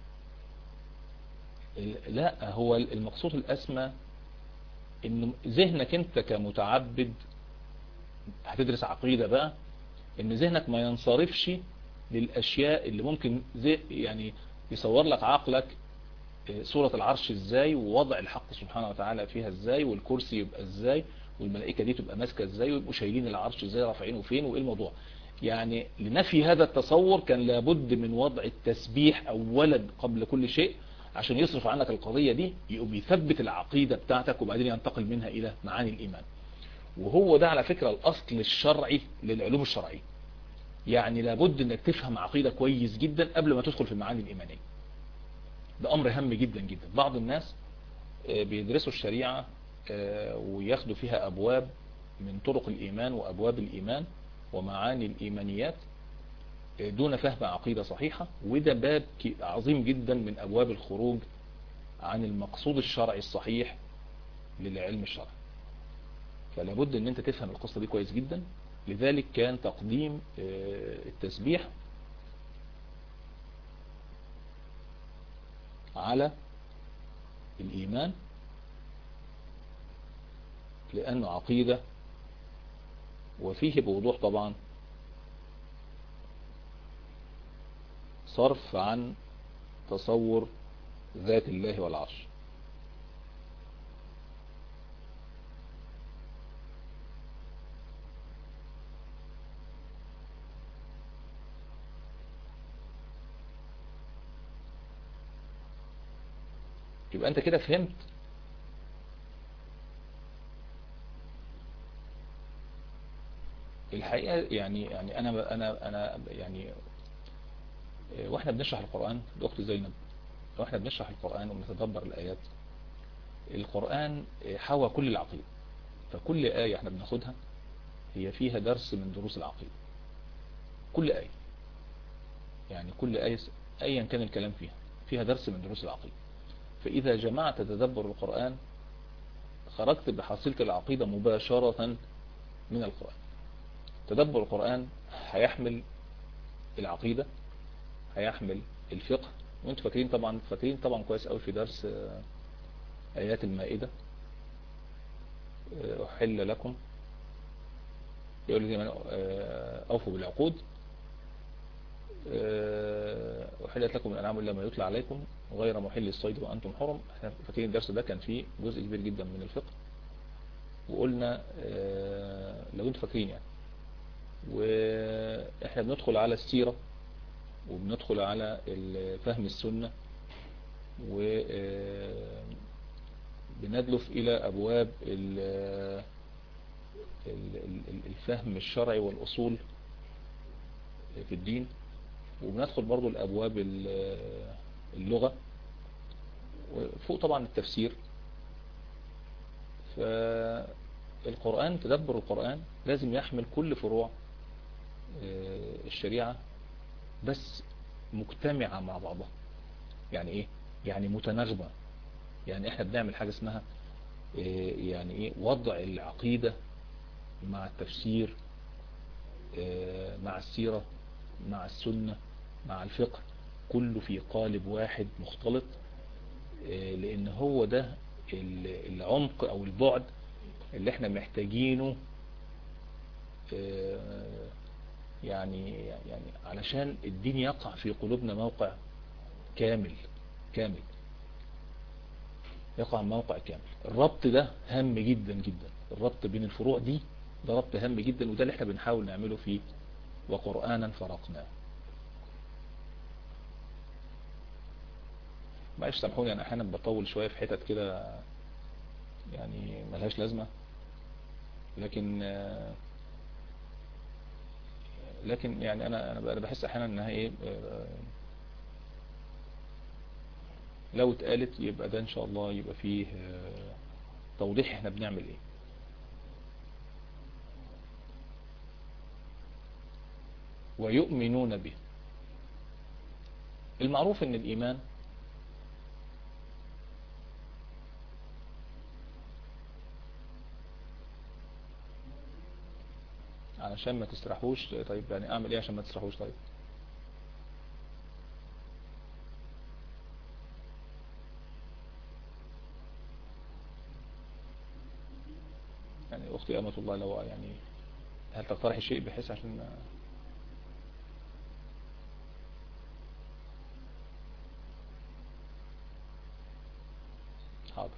لا، هو المقصود الأسمى ان ذهنك انت كمتعبد هتدرس عقيدة بقى، ان ذهنك ما ينصرفش للأشياء اللي ممكن يعني يصور لك عقلك سورة العرش ازاي، ووضع الحق سبحانه وتعالى فيها ازاي، والكرسي يبقى ازاي، والملائكة دي تبقى ماسكة ازاي، ويبقوا شايلين العرش ازاي، رافعينه فين، وايه الموضوع. يعني لنفي هذا التصور كان لابد من وضع التسبيح اولا قبل كل شيء، عشان يصرف عنك القضية دي، يقوم يثبت العقيدة بتاعتك، وبعدين ينتقل منها الى معاني الايمان. وهو ده على فكرة الاصل الشرعي للعلوم الشرعية. يعني لابد انك تفهم عقيدة كويس جدا قبل ما تدخل في المعاني الايمانية. ده امر هام جدا جدا. بعض الناس بيدرسوا الشريعة وياخدوا فيها ابواب من طرق الايمان وابواب الايمان ومعاني الايمانيات دون فهم عقيدة صحيحة، وده باب عظيم جدا من ابواب الخروج عن المقصود الشرعي الصحيح للعلم الشرعي. فلا بد ان انت تفهم القصة دي كويس جدا. لذلك كان تقديم التسبيح على الإيمان لأنه عقيدة، وفيه بوضوح طبعا صرف عن تصور ذات الله والعرش. يبقى أنت كده فهمت الحقيقة. يعني أنا يعني واحنا بنشرح القرآن الأخت زينب، واحنا بنشرح القرآن وبنتدبر الآيات، القرآن حوى كل العقيدة، فكل آية احنا بناخدها هي فيها درس من دروس العقيدة. كل آية، يعني كل آية أيا كان الكلام فيها درس من دروس العقيدة. فإذا جمعت تدبر القرآن خرجت بحصيلة العقيدة مباشرة من القرآن. تدبر القرآن هيحمل العقيدة، هيحمل الفقه. وانتم فاكرين طبعا كويس قوي في درس آيات المائدة، أحل لكم، يقول لي أوفوا بالعقود، أحلت لكم الأنعام إلا ما يتلى عليكم غير محل الصيد وأنتم حرم. احنا فاكرين الدرس ده كان فيه جزء كبير جدا من الفقه، وقلنا لو انتم فاكرين يعني. واحنا بندخل على السيرة وبندخل على فهم السنة، وبندلف إلى أبواب الفهم الشرعي والأصول في الدين، وبندخل برضو الأبواب اللغة، وفوق طبعا التفسير. فالقرآن، تدبر القرآن لازم يحمل كل فروع الشريعة، بس مجتمعة مع بعضها. يعني ايه؟ يعني متناغمة. يعني احنا بنعمل حاجة اسمها يعني ايه، وضع العقيدة مع التفسير، مع السيرة، مع السنة، مع الفقه، كله في قالب واحد مختلط، لان هو ده العمق او البعد اللي احنا محتاجينه، يعني علشان الدين يقع في قلوبنا موقع كامل. يقع موقع كامل. الربط ده هام جدا جدا، الربط بين الفروع دي ده ربط هام جدا، وده اللي احنا بنحاول نعمله فيه وقرآنا فرقناه. معلش سامحوني، انا احيانا بطول شوية في حتت كده يعني ملهاش لازمة، لكن يعني انا بحس احيانا انها ايه، لو اتقالت يبقى ده ان شاء الله يبقى فيه توضيح احنا بنعمل ايه. ويؤمنون به. المعروف ان الايمان علشان ما تسرحوش. طيب يعني اعمل ايه عشان ما تسرحوش؟ طيب يعني اختي امة الله، لو يعني هل تقترح شيء بحيث عشان حاضر.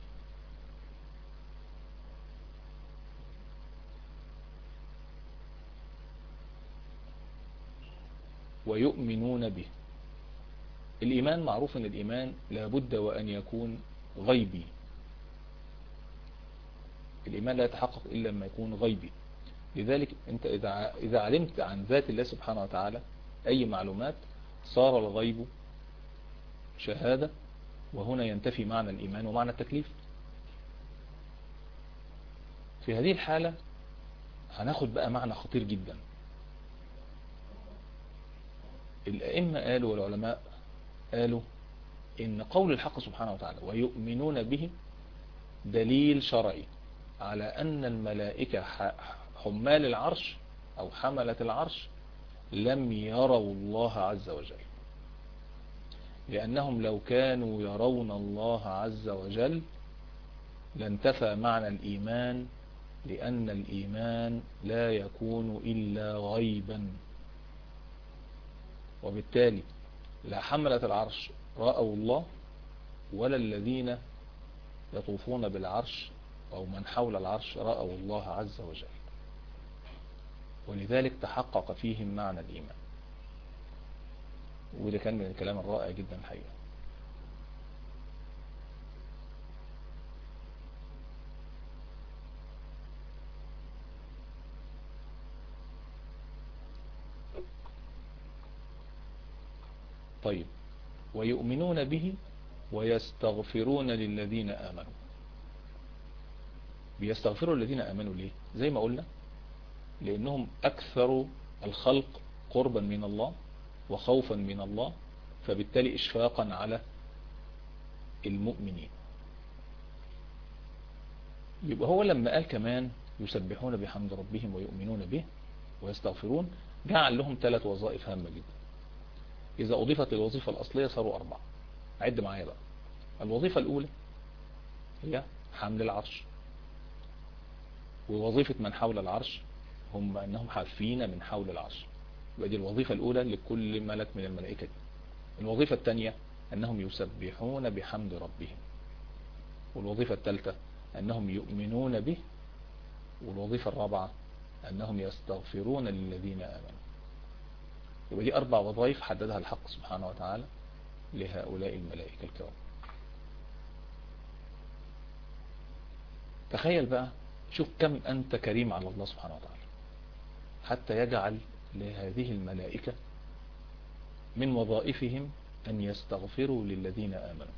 ويؤمنون به. الإيمان معروف أن الإيمان لابد وأن يكون غيبي. الإيمان لا يتحقق إلا لما يكون غيبي. لذلك أنت إذا علمت عن ذات الله سبحانه وتعالى أي معلومات، صار الغيب شهادة، وهنا ينتفي معنى الإيمان ومعنى التكليف. في هذه الحالة هناخد بقى معنى خطير جدا. الأئمة قالوا والعلماء قالوا إن قول الحق سبحانه وتعالى ويؤمنون به دليل شرعي على أن الملائكة حمال العرش أو حملة العرش لم يروا الله عز وجل، لأنهم لو كانوا يرون الله عز وجل لانتفى معنى الإيمان، لأن الإيمان لا يكون إلا غيبا. وبالتالي لا حملة العرش رأوا الله، ولا الذين يطوفون بالعرش أو من حول العرش رأوا الله عز وجل، ولذلك تحقق فيهم معنى الإيمان. وده كان من الكلام الرائع جدا الحقيقة. طيب، ويؤمنون به ويستغفرون للذين آمنوا. بيستغفروا الذين آمنوا ليه؟ زي ما قلنا لأنهم أكثر الخلق قربا من الله وخوفا من الله، فبالتالي إشفاقا على المؤمنين. يبقى هو لما قال كمان يسبحون بحمد ربهم ويؤمنون به ويستغفرون، جعل لهم 3 وظائف هامة جدا. إذا أضيفت الوظيفة الأصلية صاروا 4. عد معايا بقى. الوظيفة الأولى هي حمل العرش، ووظيفة من حول العرش هم أنهم حافين من حول العرش. يبقى دي الوظيفة الأولى لكل ملك من الملائكة دي. الوظيفة الثانية أنهم يسبحون بحمد ربهم. والوظيفة الثالثة أنهم يؤمنون به. والوظيفة الرابعة أنهم يستغفرون للذين آمنوا. يبقى دي 4 وظائف حددها الحق سبحانه وتعالى لهؤلاء الملائكة الكرام. تخيل بقى، شوف كم أنت كريم على الله سبحانه وتعالى حتى يجعل لهذه الملائكة من وظائفهم أن يستغفروا للذين آمنوا.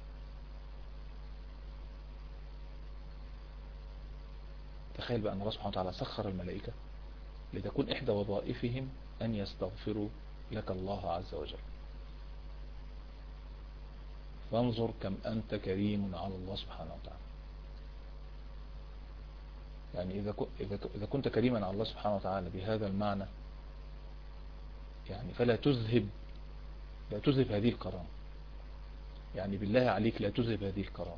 تخيل بقى أن الله سبحانه وتعالى سخر الملائكة لتكون إحدى وظائفهم أن يستغفروا لك الله عز وجل. فانظر كم أنت كريم على الله سبحانه وتعالى. يعني إذا كنت كريما على الله سبحانه وتعالى بهذا المعنى، يعني فلا تذهب هذه الكرامة. يعني بالله عليك لا تذهب هذه الكرامة.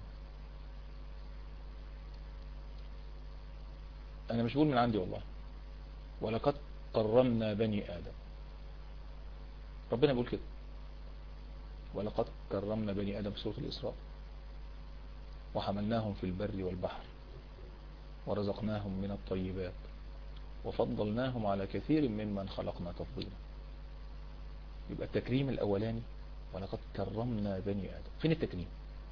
أنا مش بقول من عندي والله، ولقد كرمنا بني آدم. ربنا بيقول كده، ولقد كرمنا بني آدم في سورة الإسراء، وحملناهم في البر والبحر ورزقناهم من الطيبات وفضلناهم على كثير ممن خلقنا تفضيلا. يبقى التكريم الأولاني ولقد كرمنا بني آدم. فين التكريم؟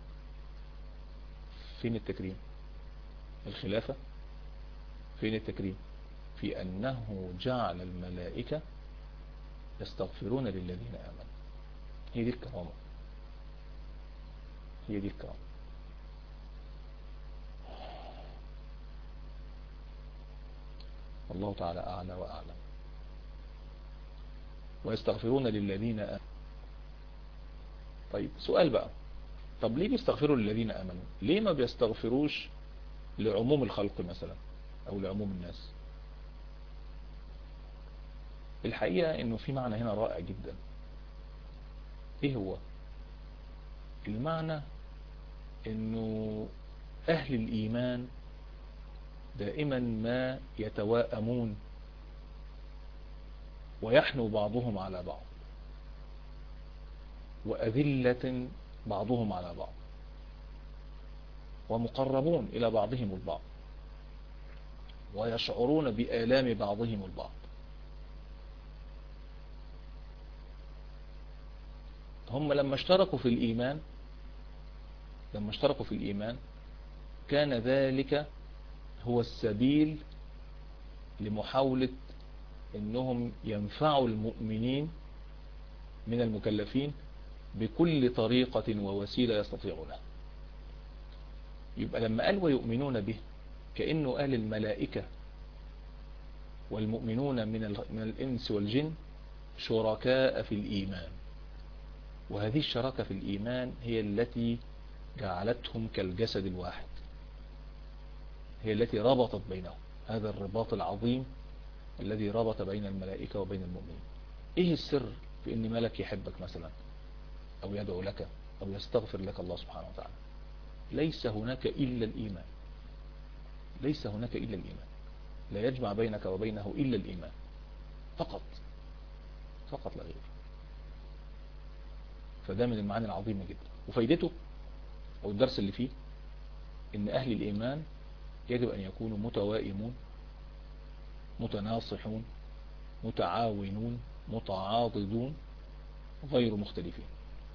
فين التكريم؟ الخلافة. فين التكريم؟ في أنه جعل الملائكة يستغفرون للذين آمنوا. هي دي الكرامة، هي دي الكرامة. الله تعالى أعلى وأعلم. ويستغفرون للذين آمنوا. طيب سؤال بقى، طب ليه بيستغفروا للذين آمنوا؟ ليه ما بيستغفروش لعموم الخلق مثلا أو لعموم الناس؟ الحقيقة انه في معنى هنا رائع جدا. ايه هو المعنى؟ انه اهل الايمان دائما ما يتواءمون ويحنو بعضهم على بعض، وأذلة بعضهم على بعض، ومقربون إلى بعضهم البعض، ويشعرون بآلام بعضهم البعض. هم لما اشتركوا في الإيمان كان ذلك هو السبيل لمحاولة انهم ينفعوا المؤمنين من المكلفين بكل طريقة ووسيلة يستطيعونها. يبقى لما قال ويؤمنون به، كأنه قال الملائكة والمؤمنون من الإنس والجن شركاء في الإيمان، وهذه الشراكة في الإيمان هي التي جعلتهم كالجسد الواحد، هي التي ربطت بينهم، هذا الرباط العظيم الذي ربط بين الملائكة وبين المؤمنين. ايه السر في ان ملك يحبك مثلا او يدعو لك او يستغفر لك الله سبحانه وتعالى؟ ليس هناك الا الايمان، ليس هناك الا الايمان، لا يجمع بينك وبينه الا الايمان فقط، فقط لا غير. فده من المعاني العظيمة جدا، وفايدته او الدرس اللي فيه ان اهل الايمان يجب ان يكونوا متوائمون، متناصحون، متعاونون، متعاضدون، غير مختلفين.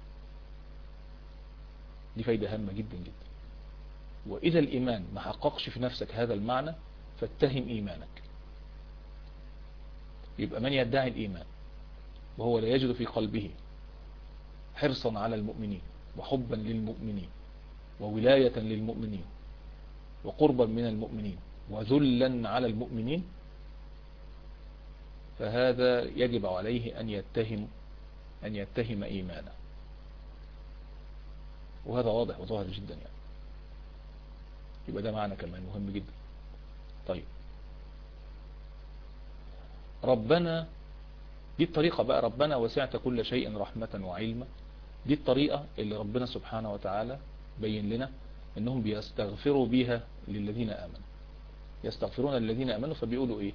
دي فايدة هامة جدا جدا. وإذا الإيمان ما حققش في نفسك هذا المعنى فاتهم إيمانك. يبقى من يدعي الإيمان وهو لا يجد في قلبه حرصا على المؤمنين وحبا للمؤمنين وولاية للمؤمنين وقربا من المؤمنين وذلا على المؤمنين، فهذا يجب عليه أن يتهم إيمانه. وهذا واضح وظاهر جدا يعني. يبقى ده معنى كمان مهم جدا. طيب ربنا، دي الطريقة بقى، ربنا وسعت كل شيء رحمة وعلما. دي الطريقة اللي ربنا سبحانه وتعالى بين لنا انهم بيستغفروا بها للذين آمنوا. يستغفرون للذين آمنوا، فبيقولوا ايه؟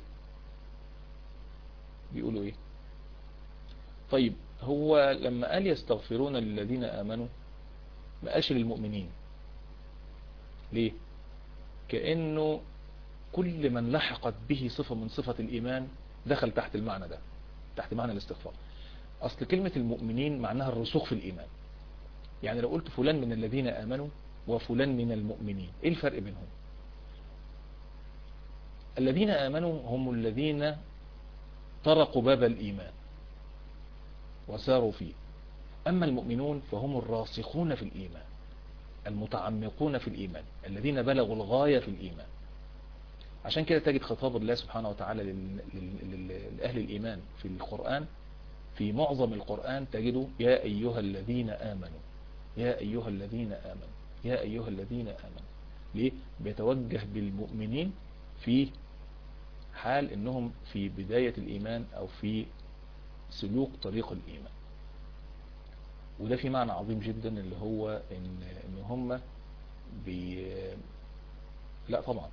بيقولوا ايه؟ طيب هو لما قال يستغفرون للذين آمنوا ما قالش للمؤمنين. ليه؟ كأنه كل من لحقت به صفة من صفة الإيمان دخل تحت المعنى ده، تحت معنى الاستغفار. أصل كلمة المؤمنين معناها الرسوخ في الإيمان. يعني لو قلت فلان من الذين آمنوا وفلان من المؤمنين، إيه الفرق بينهم؟ الذين آمنوا هم الذين طرقوا باب الإيمان وساروا فيه. أما المؤمنون فهم الراسخون في الإيمان، المتعمقون في الإيمان، الذين بلغوا الغاية في الإيمان. عشان كده تجد خطاب الله سبحانه وتعالى لأهل الإيمان في القرآن، في معظم القرآن تجده يا أيها الذين آمنوا، يا أيها الذين آمنوا، يا أيها الذين آمنوا. ليه؟ بيتوجه بالمؤمنين في حال انهم في بداية الإيمان او في سلوك طريق الإيمان. وده في معنى عظيم جدا، اللي هو ان هم لا طبعا،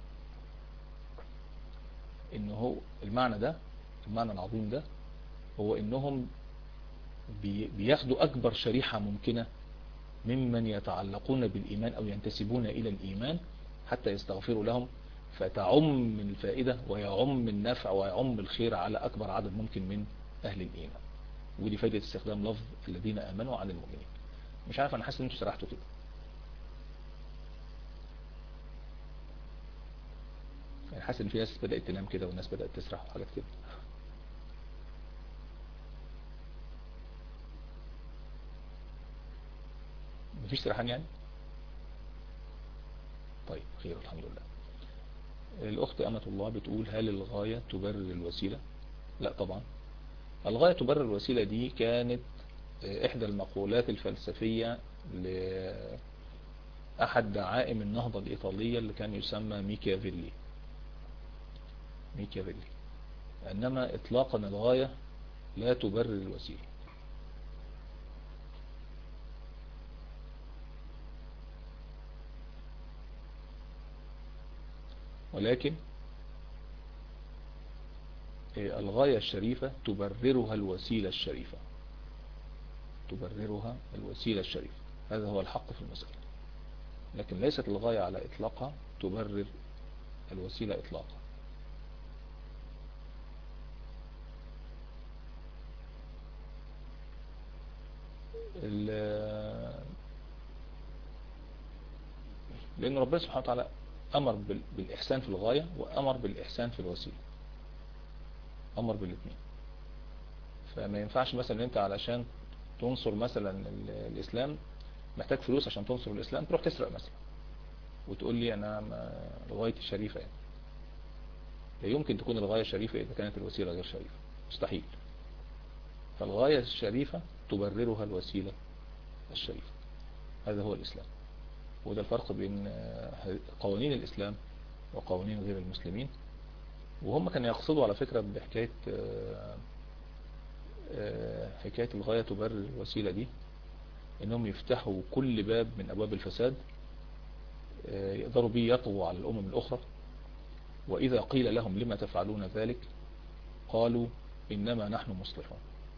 ان هو المعنى ده، المعنى العظيم ده، هو انهم بياخدوا اكبر شريحة ممكنة ممن يتعلقون بالإيمان او ينتسبون الى الإيمان حتى يستغفروا لهم، فتعم الفائدة ويعم النفع ويعم الخير على اكبر عدد ممكن من اهل الإيمان. ودي فائدة استخدام لفظ الذين آمنوا عن المؤمنين. مش عارف، انا حاسس ان انتوا سرحتوا كده. يعني حاسس ان في ناس بدأت تنام كده والناس بدأت تسرح وحاجات كده. مفيش سرحان يعني؟ طيب خير الحمد لله. الأخت أمة الله بتقول هل الغاية تبرر الوسيلة؟ لا طبعا. الغاية تبرر الوسيلة دي كانت إحدى المقولات الفلسفية لأحد دعائم النهضة الإيطالية اللي كان يسمى ميكيافيلي. إنما إطلاقا الغاية لا تبرر الوسيلة. ولكن الغاية الشريفة تبررها الوسيلة الشريفة، تبررها الوسيلة الشريفة. هذا هو الحق في المسألة. لكن ليست الغاية على إطلاقها تبرر الوسيلة إطلاقا. لأن ربنا سبحانه وتعالى أمر بالإحسان في الغاية وأمر بالإحسان في الوسيلة، أمر بالاثنين. فما ينفعش مثلا أنت علشان تنصر مثلا الإسلام محتاج فلوس عشان تنصر الإسلام تروح تسرق مثلا وتقول لي أنا غايتي شريفة. يعني لا يمكن تكون الغاية شريفة إذا كانت الوسيلة غير شريفة، مستحيل. فالغاية الشريفة تبررها الوسيلة الشريفة. هذا هو الإسلام. وده الفرق بين قوانين الإسلام وقوانين غير المسلمين. وهم كانوا يقصدوا على فكرة بحكاية حكاية الغاية تبرر الوسيلة دي انهم يفتحوا كل باب من ابواب الفساد يقدروا به يطغوا على الامم الاخرى. واذا قيل لهم لما تفعلون ذلك قالوا انما نحن مصلحون.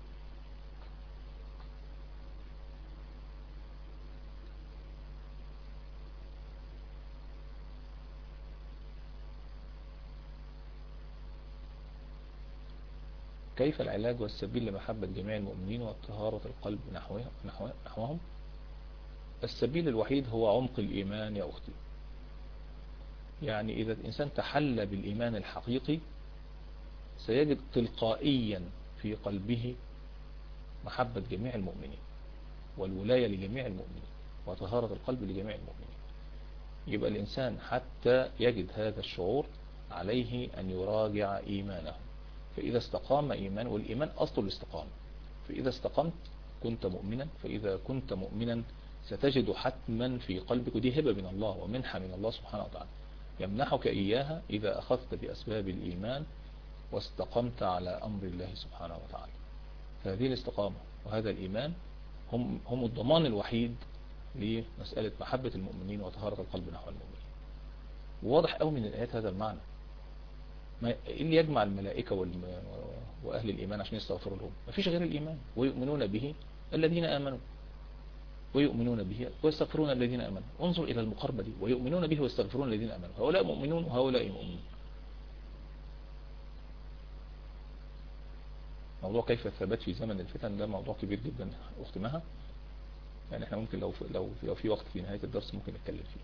كيف العلاج والسبيل لمحبة جميع المؤمنين وطهارة القلب نحوهم؟ السبيل الوحيد هو عمق الإيمان يا أختي. يعني إذا الإنسان تحلى بالإيمان الحقيقي سيجد تلقائيا في قلبه محبة جميع المؤمنين والولاية لجميع المؤمنين وطهارة القلب لجميع المؤمنين. يبقى الإنسان حتى يجد هذا الشعور عليه أن يراجع إيمانه. فإذا استقام إيمان، والإيمان أصل الاستقامة، فإذا استقمت كنت مؤمنا، فإذا كنت مؤمنا ستجد حتما في قلبك، ودي هبة من الله ومنحة من الله سبحانه وتعالى يمنحك إياها إذا أخذت بأسباب الإيمان واستقمت على أمر الله سبحانه وتعالى. فهذه الاستقامة وهذا الإيمان هم الضمان الوحيد لمسألة محبة المؤمنين وطهارة القلب نحو المؤمنين. وواضح قوي من الآيات هذا المعنى. اللي يجمع الملائكة وأهل الإيمان عشان يستغفروا لهم مفيش غير الإيمان، ويؤمنون به الذين آمنوا، ويؤمنون به ويستغفرون الذين آمنوا. انظر إلى المقاربة دي، ويؤمنون به ويستغفرون الذين آمنوا. هؤلاء مؤمنون وهؤلاء مؤمنون. موضوع كيف الثبات في زمن الفتن ده موضوع كبير جدا أخت مها، يعني احنا ممكن لو في وقت في نهاية الدرس ممكن نتكلم فيه.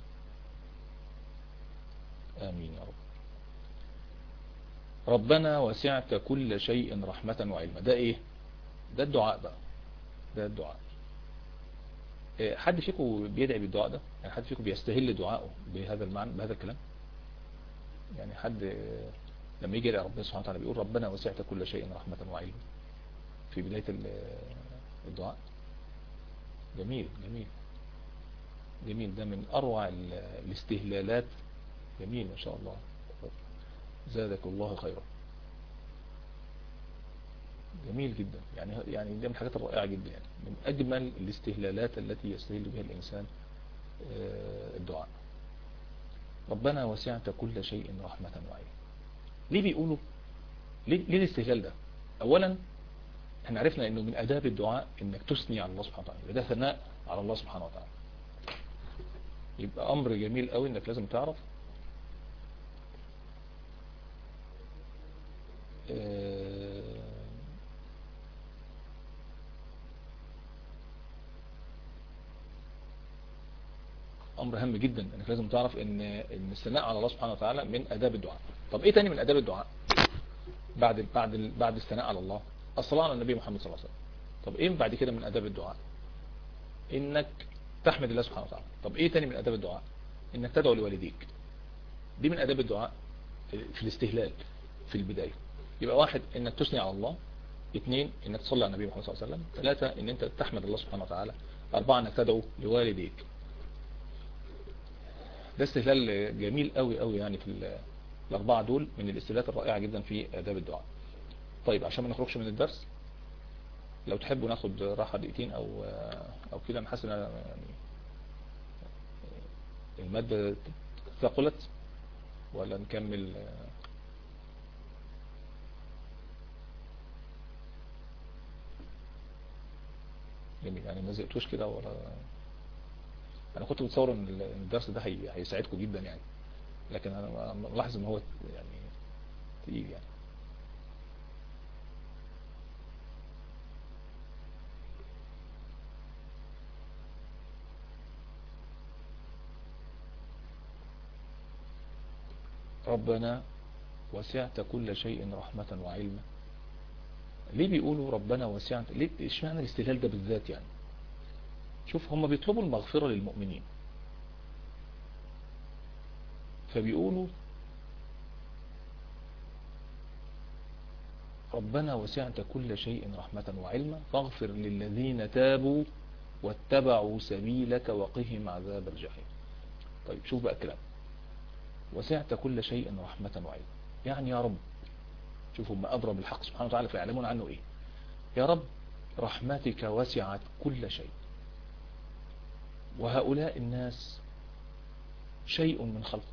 آمين يا رب. ربنا وسعت كل شيء رحمة وعلما، ده ايه؟ ده الدعاء بقى، ده الدعاء. حد فيكم بيدعي بالدعاء ده؟ يعني حد فيكم بيستهل دعائه بهذا المعنى، بهذا الكلام؟ يعني حد لما يجي يدعي ربنا سبحانه وتعالى بيقول ربنا وسعت كل شيء رحمة وعلما في بداية الدعاء؟ جميل جميل جميل، ده من أروع الاستهلالات. جميل ما شاء الله، زادك الله خيرا. جميل جدا، يعني دي من الحاجات الرائعة جدا، يعني من أجمل الاستهلالات التي يستهل بها الإنسان الدعاء. ربنا وسعت كل شيء رحمة وعلما. ليه بيقولوا ليه الاستهلال ده؟ أولا احنا عرفنا انه من آداب الدعاء انك تثني على الله سبحانه وتعالى، ده ثناء على الله سبحانه وتعالى. يبقى امر جميل قوي انك لازم تعرف امر هام جدا انك لازم تعرف ان الثناء على الله سبحانه وتعالى من آداب الدعاء. طب ايه تاني من آداب الدعاء بعد الثناء على الله؟ الصلاة على النبي محمد صلى الله عليه وسلم. طب ايه بعد كده من آداب الدعاء؟ انك تحمد الله سبحانه وتعالى. طب ايه تاني من آداب الدعاء؟ انك تدعو لوالديك. دي من آداب الدعاء في الاستهلال في البداية. يبقى واحد انك تثني على الله، اثنين انك تصلي على النبي محمد صلى الله عليه وسلم، ثلاثة ان انت تحمد الله سبحانه وتعالى، اربعة انك تدعو لوالديك. ده استهلال جميل قوي قوي، يعني في الاربعة دول من الاستهلالات الرائعة جدا في آداب الدعاء. طيب عشان ما نخرجش من الدرس، لو تحبوا ناخد راحة دقيقتين او كده، انا حاسس ان يعني المادة ثقلت، ولا نكمل؟ جميل، يعني ما زهقتوش كده ولا؟ انا كنت متصور ان الدرس ده هيساعدكم جدا يعني، لكن انا ملاحظ ان هو يعني تقيل يعني. ربنا وسعت كل شيء رحمة وعلما. ليه بيقولوا ربنا وسعت؟ ليه اشمعنى الاستهلال ده بالذات يعني؟ شوف، هم بيطلبوا المغفرة للمؤمنين، فبيقولوا ربنا وسعت كل شيء رحمة وعلما فاغفر للذين تابوا واتبعوا سبيلك وقهم عذاب الجحيم. طيب شوف بقى الكلام، وسعت كل شيء رحمة وعلما، يعني يا رب، شوفوا ما أضرب الحق سبحانه وتعالى فيعلمون عنه إيه. يا رب رحمتك وسعت كل شيء، وهؤلاء الناس شيء من خلقك،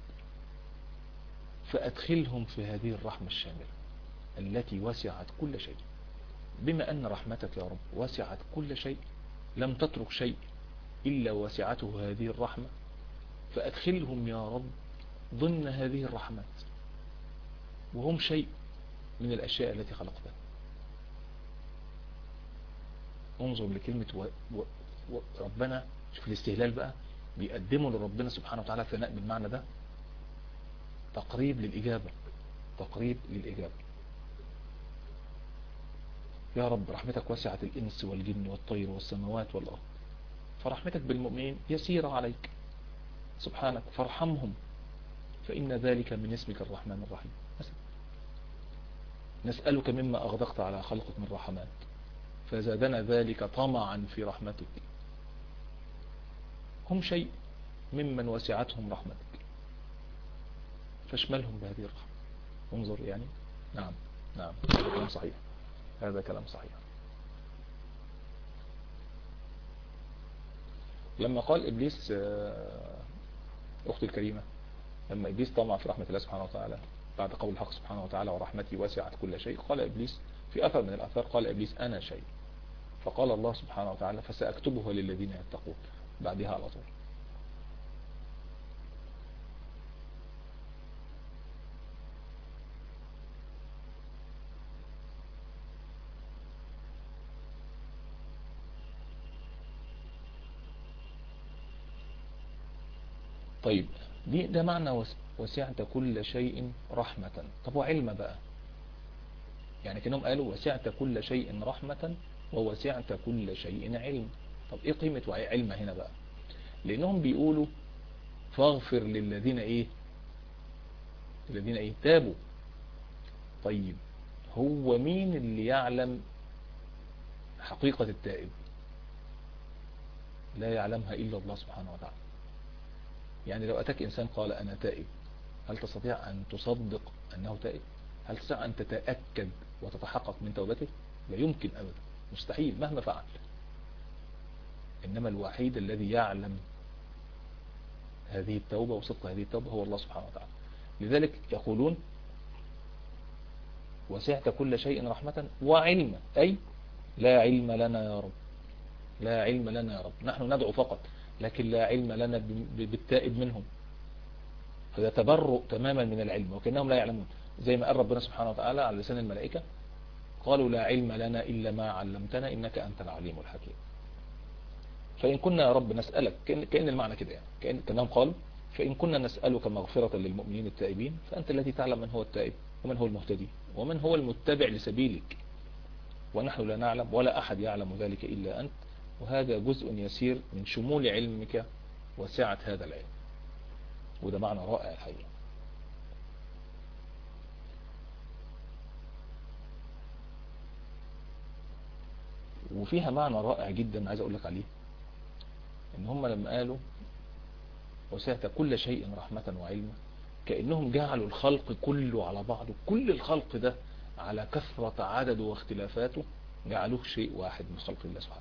فأدخلهم في هذه الرحمة الشاملة التي وسعت كل شيء. بما أن رحمتك يا رب وسعت كل شيء، لم تترك شيء إلا وسعته هذه الرحمة، فأدخلهم يا رب ضمن هذه الرحمات، وهم شيء من الأشياء التي خلقتها. انظر لكلمة ربنا، شوف الاستهلال بقى، بيقدموا لربنا سبحانه وتعالى ثناء بالمعنى ده، تقريب للإجابة، تقريب للإجابة. يا رب رحمتك وسعت الإنس والجن والطير والسماوات والأرض، فرحمتك بالمؤمنين يسيرة عليك سبحانك، فارحمهم فإن ذلك من اسمك الرحمن الرحيم. نسألك مما أغدقت على خلقك من رحمات، فزادنا ذلك طمعا في رحمتك. هم شيء ممن وسعتهم رحمتك، فاشملهم بهذه الرحمة. انظر يعني. نعم نعم، هذا كلام صحيح، هذا كلام صحيح. لما قال إبليس، أختي الكريمة، لما إبليس طمع في رحمة الله سبحانه وتعالى بعد قول الحق سبحانه وتعالى ورحمتي وسعت كل شيء، قال إبليس في أثر من الأثار، قال إبليس أنا شيء، فقال الله سبحانه وتعالى فسأكتبها للذين يتقون بعدها على طول. طيب ده معنى وسعت كل شيء رحمة. طب وعلم بقى، يعني كأنهم قالوا وسعت كل شيء رحمة ووسعت كل شيء علم. طب ايه قيمة علم هنا بقى؟ لانهم بيقولوا فاغفر للذين ايه، الذين ايه تابوا. طيب هو مين اللي يعلم حقيقة التائب؟ لا يعلمها إلا الله سبحانه وتعالى. يعني لو أتاك إنسان قال أنا تائب، هل تستطيع أن تصدق أنه تائب؟ هل تستطيع أن تتأكد وتتحقق من توبته؟ لا يمكن أبدا، مستحيل مهما فعل. إنما الوحيد الذي يعلم هذه التوبة وصدق هذه التوبة هو الله سبحانه وتعالى. لذلك يقولون وسعت كل شيء رحمة وعلما، أي لا علم لنا يا رب، لا علم لنا يا رب، نحن ندعو فقط لكن لا علم لنا بالتائب منهم. فده تبرؤ تماما من العلم وكأنهم لا يعلمون، زي ما قال ربنا سبحانه وتعالى على لسان الملائكة قالوا لا علم لنا إلا ما علمتنا إنك أنت العليم الحكيم. فإن كنا يا رب نسألك، كأن المعنى كده يعني كأنهم قالوا فإن كنا نسألك مغفرة للمؤمنين التائبين فأنت الذي تعلم من هو التائب ومن هو المهتدي ومن هو المتبع لسبيلك، ونحن لا نعلم ولا أحد يعلم ذلك إلا أنت، وهذا جزء يسير من شمول علمك وسعة هذا العلم. وده معنى رائع الحقيقة. وفيها معنى رائع جدا عايز أقول لك عليه، إن هم لما قالوا وسعت كل شيء رحمة وعلما، كأنهم جعلوا الخلق كله على بعضه، كل الخلق ده على كثرة عدده واختلافاته جعلوه شيء واحد من خلق الله سبحانه.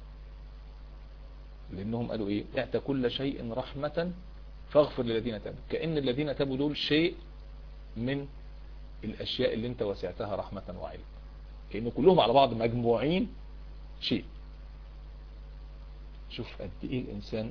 لأنهم قالوا إيه؟ وسعت كل شيء رحمة فاغفر للذين تابوا، كأن الذين تابوا دول شيء من الأشياء اللي انت وسعتها رحمة وعلم، كأنه كلهم على بعض مجموعين شيء. شوف قد ايه الإنسان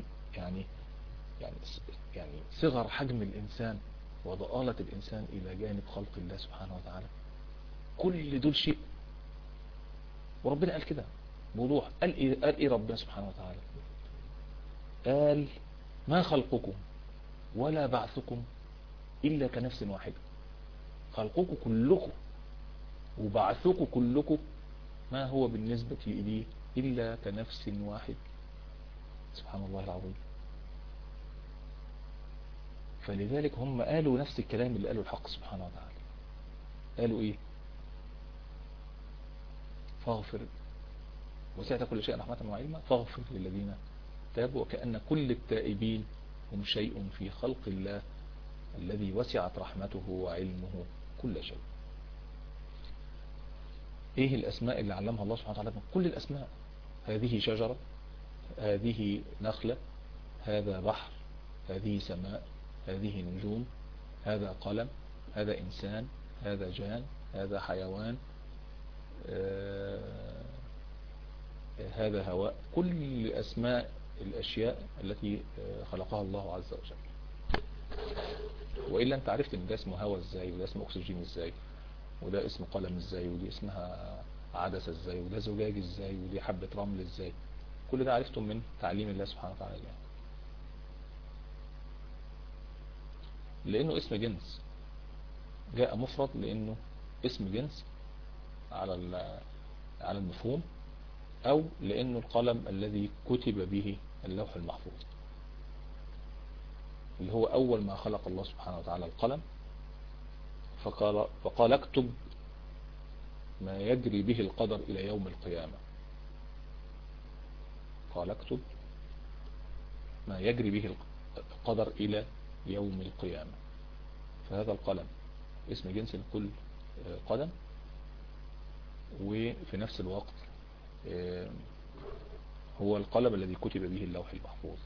يعني صغر حجم الإنسان وضآلة الإنسان إلى جانب خلق الله سبحانه وتعالى، كل دول شيء. وربنا قال كده بوضوح، قال إيه ربنا سبحانه وتعالى؟ قال ما خلقكم ولا بعثكم إلا كنفس واحدة. خلقكم كلكم وبعثكم كلكم ما هو بالنسبة إليه إلا كنفس واحد. سبحان الله العظيم. فلذلك هم قالوا نفس الكلام اللي قالوا الحق سبحانه وتعالى. قالوا إيه؟ فاغفر وسعت كل شيء رحمة وعلما فاغفر للذين تابوا، وكأن كل التائبين هم شيء في خلق الله الذي وسعت رحمته وعلمه كل شيء. ايه الاسماء اللي علمها الله سبحانه وتعالى؟ كل الاسماء. هذه شجرة، هذه نخلة، هذا بحر، هذه سماء، هذه نجوم، هذا قلم، هذا انسان، هذا جان، هذا حيوان، هذا هواء. كل اسماء الاشياء التي خلقها الله عز وجل. وإلا انت عرفت ان ده اسمه هواء ازاي، وده اسمه اكسجين ازاي، وده اسمه قلم ازاي، ودي اسمها عدسة ازاي، وده زجاج ازاي، ودي حبة رمل ازاي. كل ده عرفتم من تعليم الله سبحانه وتعالى. لانه اسم جنس، جاء مفرد لانه اسم جنس على المفهوم، او لانه القلم الذي كتب به اللوح المحفوظ، اللي هو اول ما خلق الله سبحانه وتعالى القلم فقال اكتب ما يجري به القدر الى يوم القيامة. قال اكتب ما يجري به القدر الى يوم القيامة. فهذا القلم اسم جنس لكل قلم، وفي نفس الوقت هو القلم الذي كتب به اللوح المحفوظ.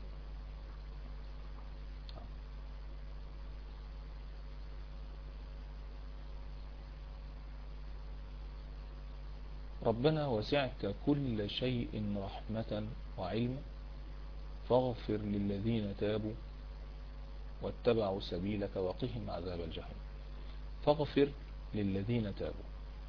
ربنا وسعت كل شيء رحمة وعلما فاغفر للذين تابوا واتبعوا سبيلك وقهم عذاب الجحيم. فاغفر للذين تابوا،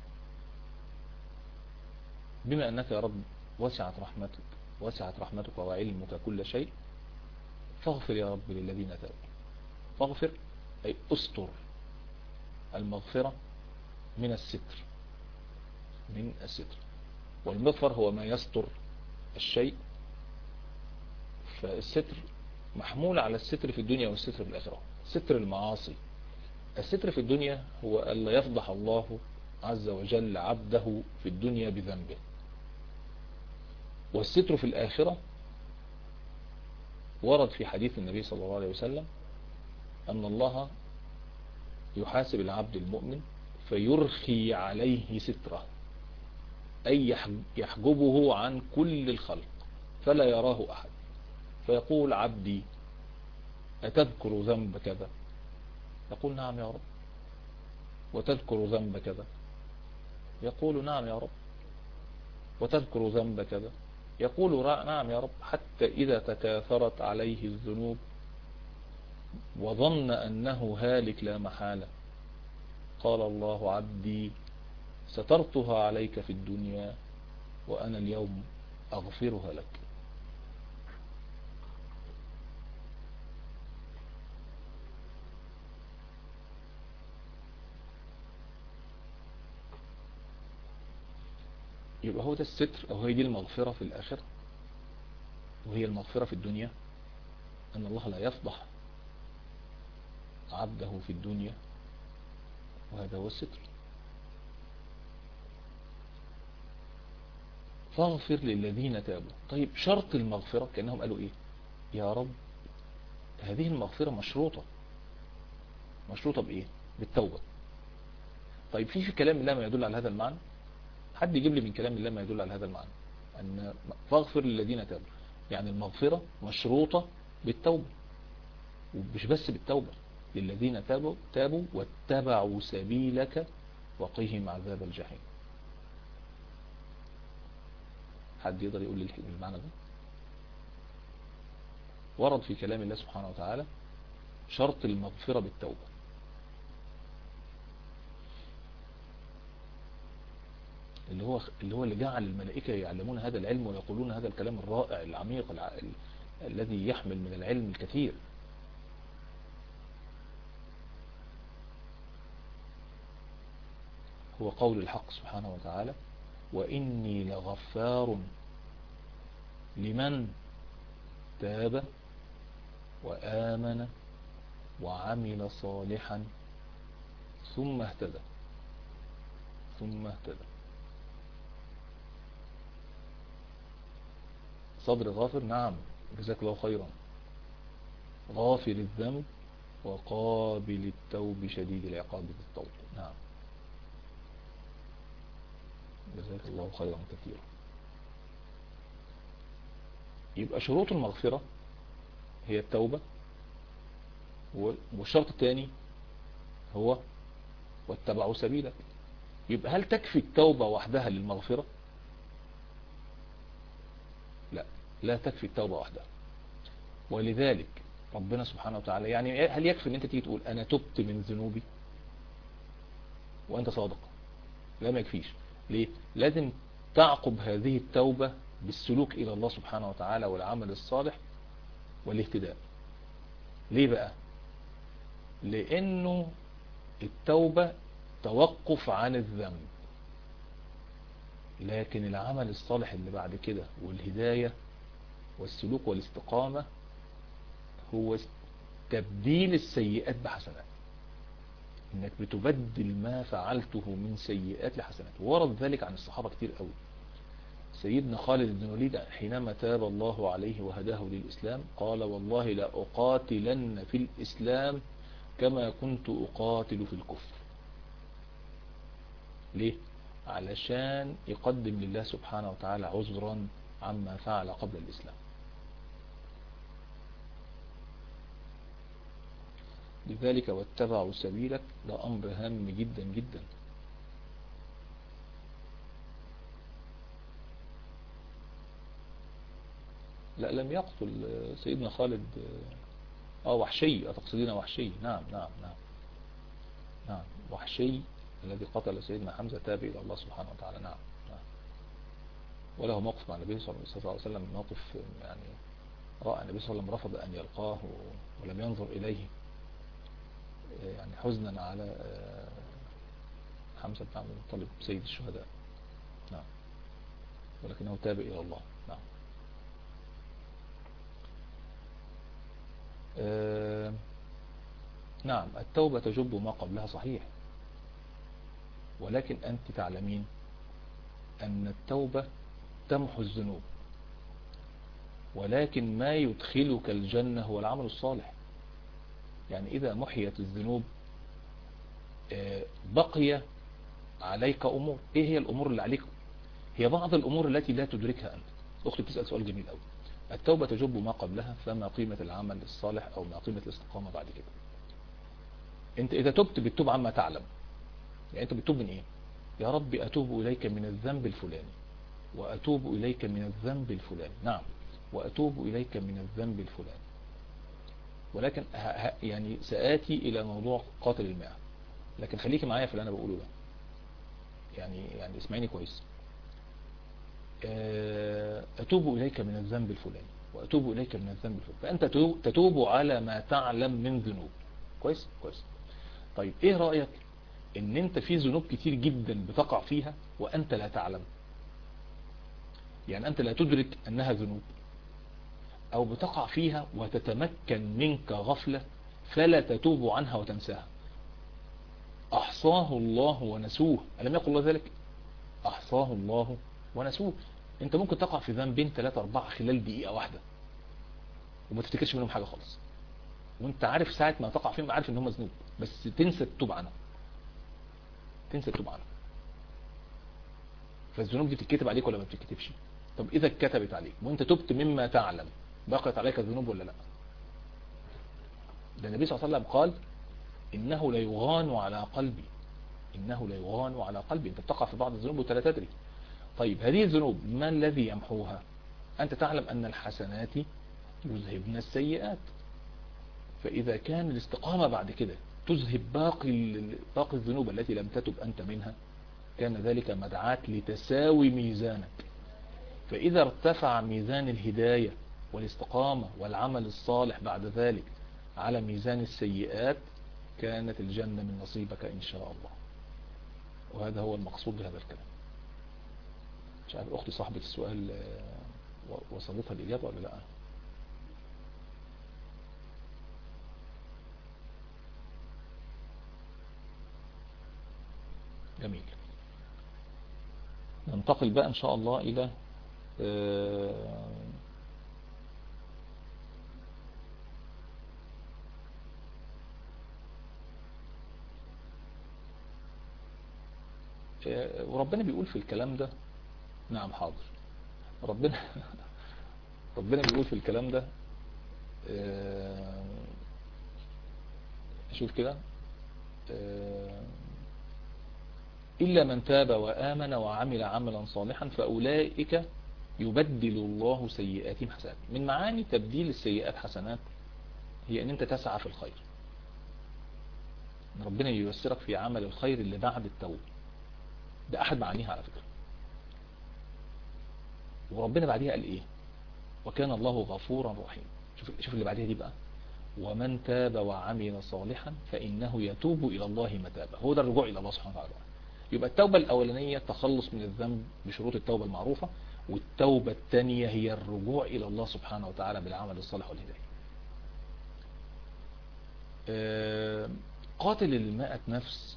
بما أنك يا رب وسعت رحمتك وعلمك كل شيء، فاغفر يا رب للذين تابوا. فاغفر أي أستر. المغفرة من الستر، من الستر. والمغفر هو ما يستر الشيء، فالستر محمول على الستر في الدنيا والستر في الآخرة. ستر المعاصي. الستر في الدنيا هو ألا يفضح الله عز وجل عبده في الدنيا بذنبه. والستر في الآخرة ورد في حديث النبي صلى الله عليه وسلم أن الله يحاسب العبد المؤمن فيرخي عليه ستره، أي يحجبه عن كل الخلق فلا يراه أحد، فيقول عبدي أتذكر ذنب كذا؟ يقول نعم يا رب. وتذكر ذنب كذا؟ يقول نعم يا رب. وتذكر ذنب كذا؟ يقول نعم يا رب. حتى إذا تكاثرت عليه الذنوب وظن أنه هالك لا محالة قال الله عبدي سترتها عليك في الدنيا وأنا اليوم أغفرها لك. يبقى هو ده الستر، أو هي دي المغفرة في الآخرة. وهي المغفرة في الدنيا أن الله لا يفضح عبده في الدنيا، وهذا هو الستر. فاغفر للذين تابوا. طيب شرط المغفرة كأنهم قالوا إيه؟ يا رب هذه المغفرة مشروطة. مشروطة بإيه؟ بالتوبة. طيب في كلام الله ما يدل على هذا المعنى؟ حد يجيب لي من كلام الله ما يدل على هذا المعنى؟ أن فاغفر للذين تابوا يعني المغفرة مشروطة بالتوبة، ومش بس بالتوبة، للذين تابوا واتبعوا سبيلك وقهم عذاب الجحيم. حد يقدر يقول لي المعنى ده؟ ورد في كلام الله سبحانه وتعالى شرط المغفرة بالتوبة. اللي جعل الملائكة يعلمون هذا العلم ويقولون هذا الكلام الرائع العميق الذي يحمل من العلم الكثير. هو قول الحق سبحانه وتعالى وإني لغفار لمن تاب وآمن وعمل صالحا ثم اهتدى. ثم اهتدى. صدر غافر، نعم جزاك الله خيرا. غافر الذنب وقابل التوب شديد العقاب بالطول. نعم جزاك الله خيرا كثيرا. يبقى شروط المغفرة هي التوبة، والشرط الثاني هو واتبعوا سبيلك. يبقى هل تكفي التوبة وحدها للمغفرة؟ لا تكفي التوبة وحدها. ولذلك ربنا سبحانه وتعالى يعني هل يكفي ان انت تيجي تقول انا تبت من ذنوبي وانت صادق؟ لا ما يكفيش. ليه؟ لازم تعقب هذه التوبة بالسلوك الى الله سبحانه وتعالى والعمل الصالح والاهتداء. ليه بقى؟ لانه التوبة توقف عن الذنب، لكن العمل الصالح اللي بعد كده والهداية والسلوك والاستقامة هو تبديل السيئات بحسنات، انك بتبدل ما فعلته من سيئات لحسنات. ورد ذلك عن الصحابة كتير قوي. سيدنا خالد بن الوليد حينما تاب الله عليه وهداه للإسلام قال والله لا أقاتلن في الإسلام كما كنت أقاتل في الكفر. ليه؟ علشان يقدم لله سبحانه وتعالى عذرا عما فعل قبل الإسلام. لذلك واتبعوا سبيلك ده أمر هام جدا جدا. لا لم يقتل سيدنا خالد وحشي. أتقصدين وحشي؟ نعم نعم نعم نعم وحشي الذي قتل سيدنا حمزة تاب إلى الله سبحانه وتعالى. نعم نعم. وله موقف مع النبي صلى الله عليه وسلم موقف يعني رأى النبي صلى الله عليه وسلم رفض أن يلقاه ولم ينظر إليه، يعني حزنا على حمزة بن عبد المطلب سيد الشهداء. نعم، ولكنه تاب إلى الله. نعم. نعم، التوبة تجب ما قبلها صحيح، ولكن أنت تعلمين أن التوبة تمحو الذنوب، ولكن ما يدخلك الجنة هو العمل الصالح. يعني إذا محيت الذنوب بقي عليك أمور. إيه هي الأمور اللي عليك؟ هي بعض الأمور التي لا تدركها أنت. أختي بتسأل سؤال جميل أوي. التوبة تجب ما قبلها، فما قيمة العمل الصالح أو ما قيمة الاستقامة بعد كده؟ أنت إذا تبت بتتوب عما تعلم. يعني أنت بتتوب من إيه؟ يا رب أتوب إليك من الذنب الفلاني، وأتوب إليك من الذنب الفلاني. نعم، وأتوب إليك من الذنب الفلاني. ولكن يعني سآتي إلى موضوع قاتل الماء، لكن خليكي معايا في اللي أنا بقوله ده. يعني اسمعيني كويس. أتوب إليك من الذنب الفلاني، وأتوب إليك من الذنب الفلاني. فأنت تتوب على ما تعلم من ذنوب. كويس كويس. طيب إيه رأيك إن أنت في ذنوب كتير جدا بتقع فيها وأنت لا تعلم؟ يعني أنت لا تدرك أنها ذنوب، أو بتقع فيها وتتمكن منك غفلة فلا تتوب عنها وتنساها. أحصاه الله ونسوه، ألم يقل الله ذلك؟ أحصاه الله ونسوه. أنت ممكن تقع في ذنبين 3 4 خلال دقيقة واحدة وما تفتكرش منهم حاجة خالص، وانت عارف ساعة ما تقع فيهم عارف ان هم ذنوب، بس تنسى تتوب عنها. تنسى تتوب عنها. فالذنوب دي بتتكتب عليك ولا ما بتتكتبش؟ طب إذا اتكتبت عليك وانت تبت مما تعلم، بقيت عليك الذنوب ولا لا؟ ده النبي صلى الله عليه وسلم قال إنه لا يغان على قلبي. إنه لا يغان على قلبي. أنت بتقع في بعض الذنوب وانت لا تدري. طيب هذه الذنوب ما الذي يمحوها؟ أنت تعلم أن الحسنات يذهبن السيئات، فإذا كان الاستقامة بعد كده تذهب باقي الذنوب التي لم تتب أنت منها، كان ذلك مدعاة لتساوي ميزانك. فإذا ارتفع ميزان الهداية والاستقامة والعمل الصالح بعد ذلك على ميزان السيئات، كانت الجنة من نصيبك إن شاء الله. وهذا هو المقصود بهذا الكلام. مش عارف أختي صاحبة السؤال وصلتها الإجابة ولا لا؟ جميل. ننتقل بقى إن شاء الله إلى وربنا بيقول في الكلام ده. نعم حاضر. ربنا بيقول في الكلام ده. شوف كده. إلا من تاب وآمن وعمل عملا صالحا فأولئك يبدل الله سيئاتهم حسنات. من معاني تبديل السيئات حسنات هي أن أنت تسعى في الخير، أن ربنا ييسرك في عمل الخير اللي بعد التوبة. ده أحد معانيها على فكرة. وربنا بعديها قال إيه؟ وكان الله غفورا رحيما. شوف اللي بعديها دي بقى. ومن تاب وعمل صالحا فإنه يتوب إلى الله متابا. هو ده الرجوع إلى الله سبحانه وتعالى. يبقى التوبة الأولانية تخلص من الذنب بشروط التوبة المعروفة، والتوبة الثانية هي الرجوع إلى الله سبحانه وتعالى بالعمل الصالح والهداية. قاتل المائة نفس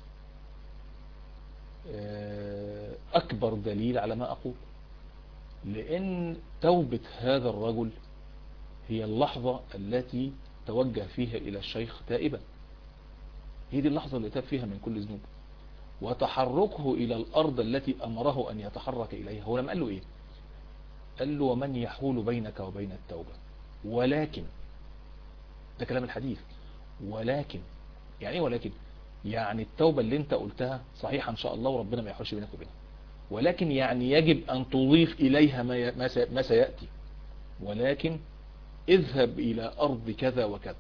أكبر دليل على ما أقول، لأن توبة هذا الرجل هي اللحظة التي توجه فيها إلى الشيخ تائبا. هي دي اللحظة اللي تاب فيها من كل ذنوب، وتحركه إلى الأرض التي أمره أن يتحرك إليها. هو لما قال له إيه؟ قال له ومن يحول بينك وبين التوبة. ولكن ده كلام الحديث. ولكن يعني ايه ولكن؟ يعني التوبة اللي انت قلتها صحيحة ان شاء الله وربنا ما يحولش بينك وبينها، ولكن يعني يجب ان تضيف اليها ما سيأتي. ولكن اذهب الى ارض كذا وكذا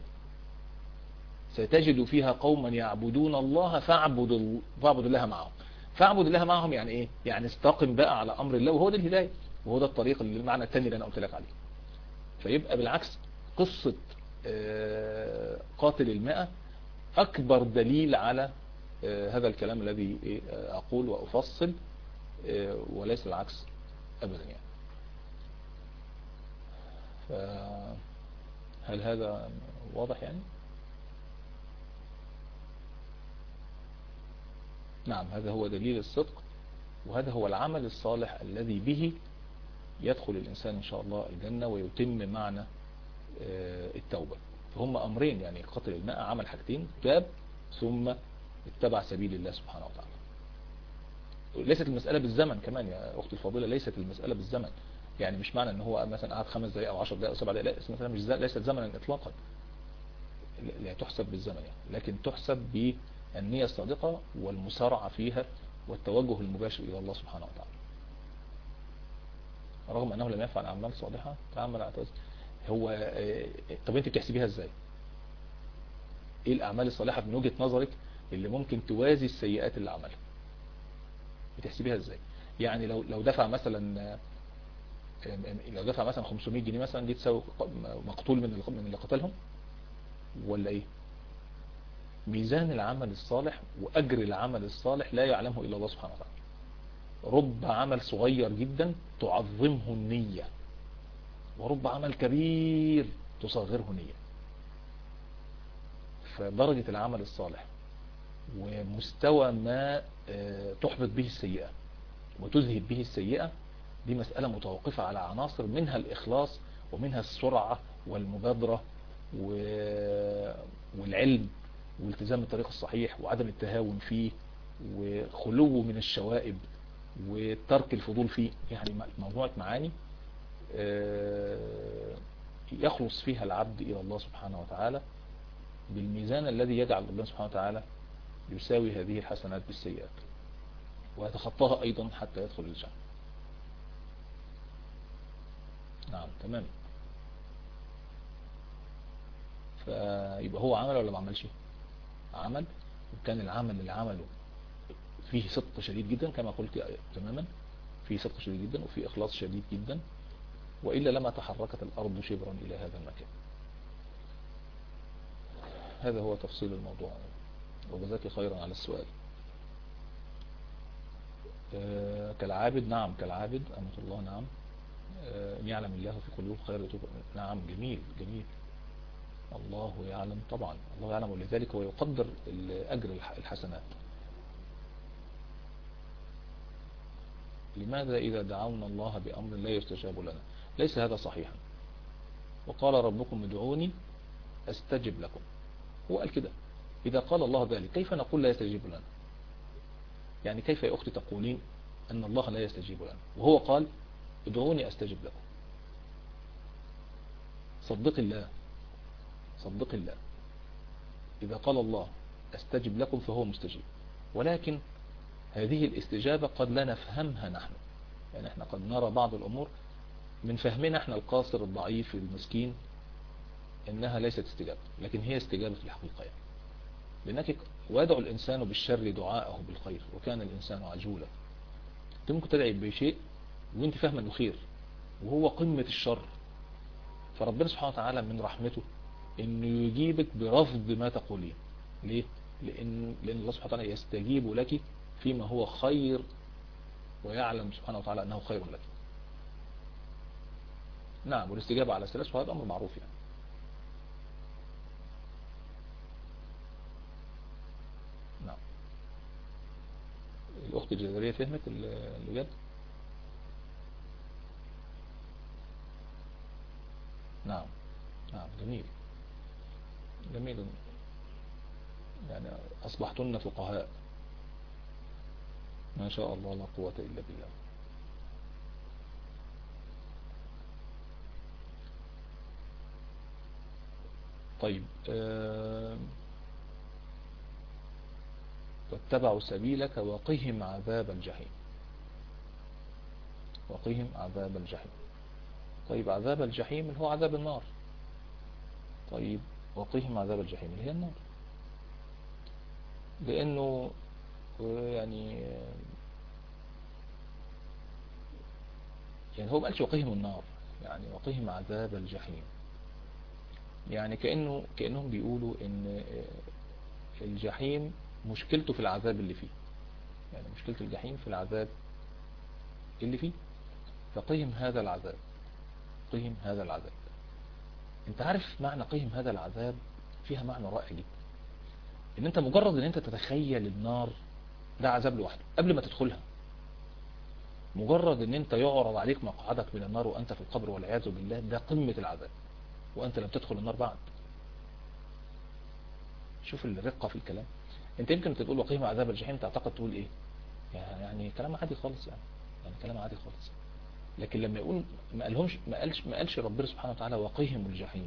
ستجد فيها قوما يعبدون الله فاعبد الله معهم. فاعبد الله معهم يعني ايه؟ يعني استقم بقى على امر الله، وهو ده الهداية، وهو ده الطريق اللي المعنى الثاني اللي انا قلت لك عليه. فيبقى بالعكس قصة قاتل المئة أكبر دليل على هذا الكلام الذي أقول وأفصل، وليس العكس أبدا يعني. فهل هذا واضح يعني؟ نعم، هذا هو دليل الصدق، وهذا هو العمل الصالح الذي به يدخل الإنسان إن شاء الله الجنة ويتم معنى التوبة. فهم أمرين يعني، قتل الماء عمل حاجتين، تاب ثم اتبع سبيل الله سبحانه وتعالى. ليست المسألة بالزمن كمان يا أختي الفاضلة، ليست المسألة بالزمن، يعني مش معنى ان هو مثلا قعد 5 دقائق او 10 دقائق او 7 دقائق، لا، مثلا مش ليست زمنا اطلاقا، لا تحسب بالزمن يعني، لكن تحسب بالنية الصادقة والمسارعة فيها والتوجه المباشر الى الله سبحانه وتعالى. رغم انه لم يفعل اعمال صالحة تعمل اعتراض. هو طب انت بتحسبيها ازاي؟ ايه الاعمال الصالحة من وجهة نظرك اللي ممكن توازي السيئات اللي عملها؟ بتحسبيها ازاي؟ يعني لو دفع مثلا 500 جنيه مثلا، دي تساوي مقتول من اللي قتلهم ولا ايه؟ ميزان العمل الصالح واجر العمل الصالح لا يعلمه الا الله سبحانه وتعالى. رب عمل صغير جدا تعظمه النية، ورب عمل كبير تصغره نية. فدرجة العمل الصالح ومستوى ما تحبط به السيئة وتذهب به السيئة، دي مسألة متوقفة على عناصر، منها الإخلاص ومنها السرعة والمبادرة والعلم والالتزام الطريق الصحيح وعدم التهاون فيه وخلو من الشوائب وترك الفضول فيه. يعني مجموعة معاني يخلص فيها العبد إلى الله سبحانه وتعالى بالميزان الذي يجعل الله سبحانه وتعالى يساوي هذه الحسنات بالسيئات ويتخطاها أيضا حتى يدخل الجنة. نعم تمام. فيبقى هو عمل ولا ما عملش؟ عمل، وكان العمل اللي عمله فيه صدق شديد جدا كما قلت تماما، فيه صدق شديد جدا وفيه إخلاص شديد جدا، وإلا لما تحركت الأرض شبرا إلى هذا المكان. هذا هو تفصيل الموضوع، وجزاك خيرا على السؤال. كالعابد، نعم كالعابد أمة الله، نعم. يعلم الله في قلوب خير يتوب، نعم، جميل جميل. الله يعلم طبعا، الله يعلم، ولذلك هو يقدر أجر الحسنات. لماذا إذا دعونا الله بأمر لا يستجاب لنا؟ ليس هذا صحيحا. وقال ربكم ادعوني أستجب لكم، هو قال كده. إذا قال الله ذلك كيف نقول لا يستجيب لنا؟ يعني كيف يا أختي تقولين أن الله لا يستجيب لنا وهو قال ادعوني أستجب لكم؟ صدق الله، صدق الله. إذا قال الله أستجب لكم فهو مستجيب، ولكن هذه الاستجابة قد لا نفهمها نحن، يعني احنا قد نرى بعض الأمور من فهمنا احنا القاصر الضعيف المسكين إنها ليست استجابة، لكن هي استجابة في الحقيقة يعني. لأنك ويدعو الإنسان بالشر دعاءه بالخير وكان الإنسان عجولا. انت ممكن تدعي بشيء وانت فاهمه انه خير وهو قمة الشر، فربنا سبحانه وتعالى من رحمته انه يجيبك برفض ما تقولين. ليه؟ لأن الله سبحانه وتعالى يستجيب لك فيما هو خير، ويعلم سبحانه وتعالى أنه خير لك. نعم، والاستجابة على الثلاث، وهذا أمر معروف يعني. نعم. الأخت الجزائرية فهمت اللي جد؟ نعم نعم، جميل جميل، يعني أصبحتن فقهاء ما شاء الله، لا قوة إلا بالله. طيب، واتبعوا سبيلك وقهم عذاب الجحيم، وقهم عذاب الجحيم. طيب عذاب الجحيم اللي هو عذاب النار. طيب وقهم عذاب الجحيم اللي هي النار، لأنه يعني هو ما قالش وقهم النار، يعني وقهم عذاب الجحيم، يعني كأنهم بيقولوا ان الجحيم مشكلته في العذاب اللي فيه، يعني مشكلة الجحيم في العذاب اللي فيه، فقهم هذا العذاب، قهم هذا العذاب. انت عارف معنى قهم هذا العذاب فيها معنى رائع جدا، ان انت مجرد ان انت تتخيل النار ده عذاب لوحده قبل ما تدخلها، مجرد ان انت يعرض عليك مقعدك من النار وانت في القبر والعياذ بالله، ده قمة العذاب وانت لم تدخل النار بعد. شوف الرقة في الكلام. انت يمكن تقول وقهم عذاب الجحيم تعتقد تقول ايه، يعني كلام عادي خالص، يعني كلام عادي خالص. لكن لما يقول ما قالش ربنا سبحانه وتعالى وقهم الجحيم.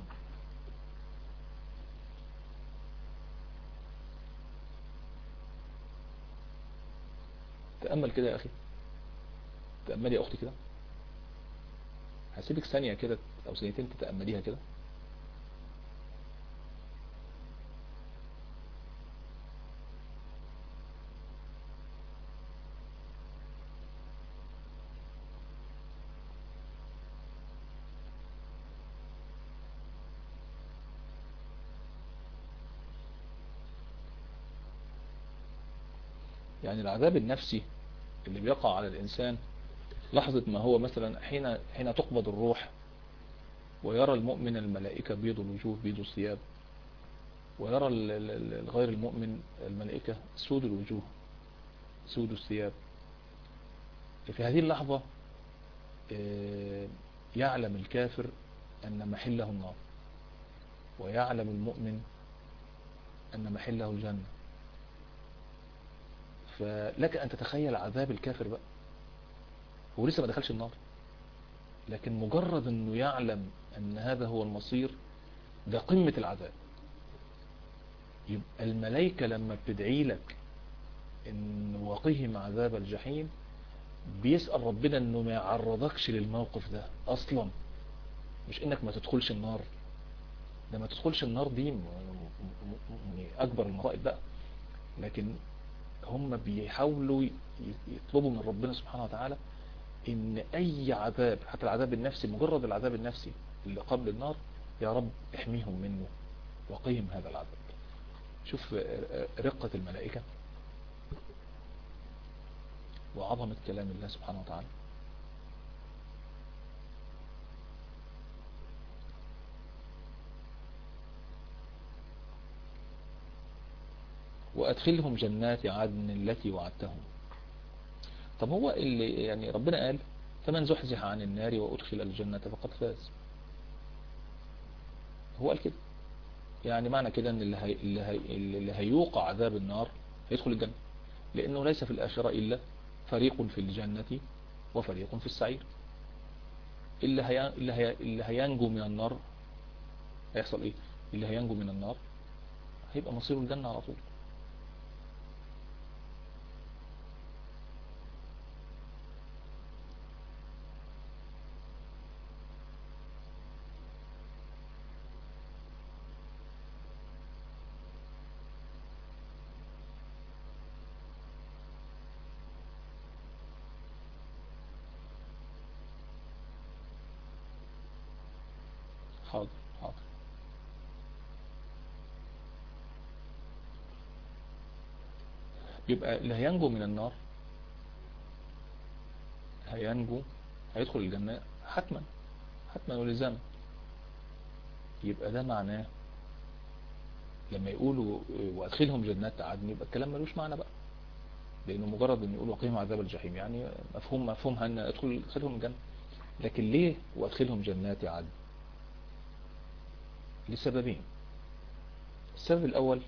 تأمل كده يا اخي، تأملي يا اختي كده، هسيبك ثانية كده او ثانيتين تتأمليها كده. يعني العذاب النفسي اللي بيقع على الإنسان لحظة ما هو مثلا حين تقبض الروح ويرى المؤمن الملائكة بيض الوجوه بيض الثياب، ويرى الغير المؤمن الملائكة سود الوجوه سود الثياب. في هذه اللحظة يعلم الكافر أن محله النار، ويعلم المؤمن أن محله الجنة. فلك أن تتخيل عذاب الكافر بقى، هو لسه ما دخلش النار، لكن مجرد أنه يعلم أن هذا هو المصير ده قمة العذاب. يبقى الملائكة لما بتدعي لك ان وقهم عذاب الجحيم بيسأل ربنا انه ما يعرضكش للموقف ده اصلا، مش انك ما تدخلش النار. ده ما تدخلش النار دي اكبر المصائب بقى، لكن هم بيحاولوا يطلبوا من ربنا سبحانه وتعالى ان اي عذاب، حتى العذاب النفسي، مجرد العذاب النفسي اللي قبل النار، يا رب احميهم منه وقهم هذا العذاب. شوف رقة الملائكة وعظمة كلام الله سبحانه وتعالى. وأدخلهم جنات عدن التي وعدتهم. طب هو اللي يعني ربنا قال فمن زحزح عن النار وأدخل الجنة فقد فاز، هو قال كده، يعني معنى كده ان اللي هيوقع عذاب النار هيدخل الجنة، لأنه ليس في الآخرة إلا فريق في الجنة وفريق في السعير. اللي هينجو من النار هيحصل ايه؟ اللي هينجو من النار هيبقى مصيره الجنة على طول. حاضر حاضر. يبقى اللي هينجو من النار هيدخل الجنة حتما ولزاما. يبقى ده معناه لما يقولوا وادخلهم جنات عدن، يبقى الكلام ملوش معنى بقى، لانه مجرد ان يقولوا وقهم عذاب الجحيم يعني مفهومها ان ادخلهم الجنة. لكن ليه وادخلهم جنات عدن؟ لسببين. السبب الاول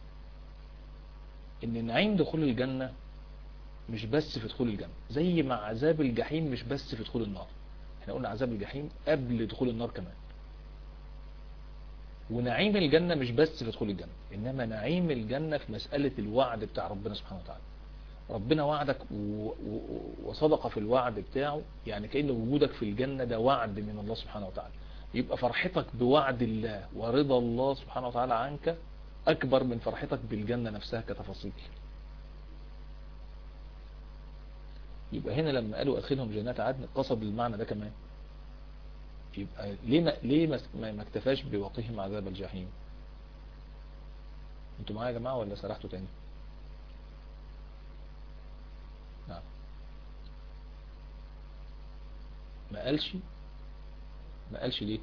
ان نعيم دخول الجنة مش بس في دخول الجنة، زي ما عذاب الجحيم مش بس في دخول النار. احنا قلنا عذاب الجحيم قبل دخول النار كمان. ونعيم الجنة مش بس في دخول الجنة، انما نعيم الجنة في مسألة الوعد بتاع ربنا سبحانه وتعالى. ربنا وعدك وصدق في الوعد بتاعه، يعني كأن وجودك في الجنة ده وعد من الله سبحانه وتعالى. يبقى فرحتك بوعد الله ورضا الله سبحانه وتعالى عنك اكبر من فرحتك بالجنة نفسها كتفاصيل. يبقى هنا لما قالوا ادخلهم جنات عدن قصد المعنى ده كمان، يبقى ليه ما اكتفاش بوقيهم عذاب الجحيم؟ انتوا معايا يا جماعة ولا سرحتوا تاني؟ نعم. ما قالش ليه؟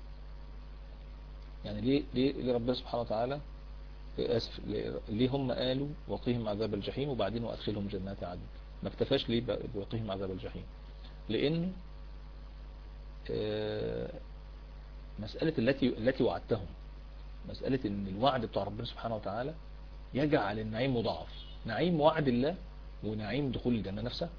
يعني ليه ربنا سبحانه وتعالى آسف ليه هم قالوا وقيهم عذاب الجحيم وبعدين وأدخلهم جنات عدن؟ ما اكتفاش ليه بوقيهم عذاب الجحيم؟ لأن مسألة التي وعدتهم، مسألة ان الوعد بتاع ربنا سبحانه وتعالى يجعل النعيم مضاعف، نعيم وعد الله ونعيم دخول الجنة نفسها.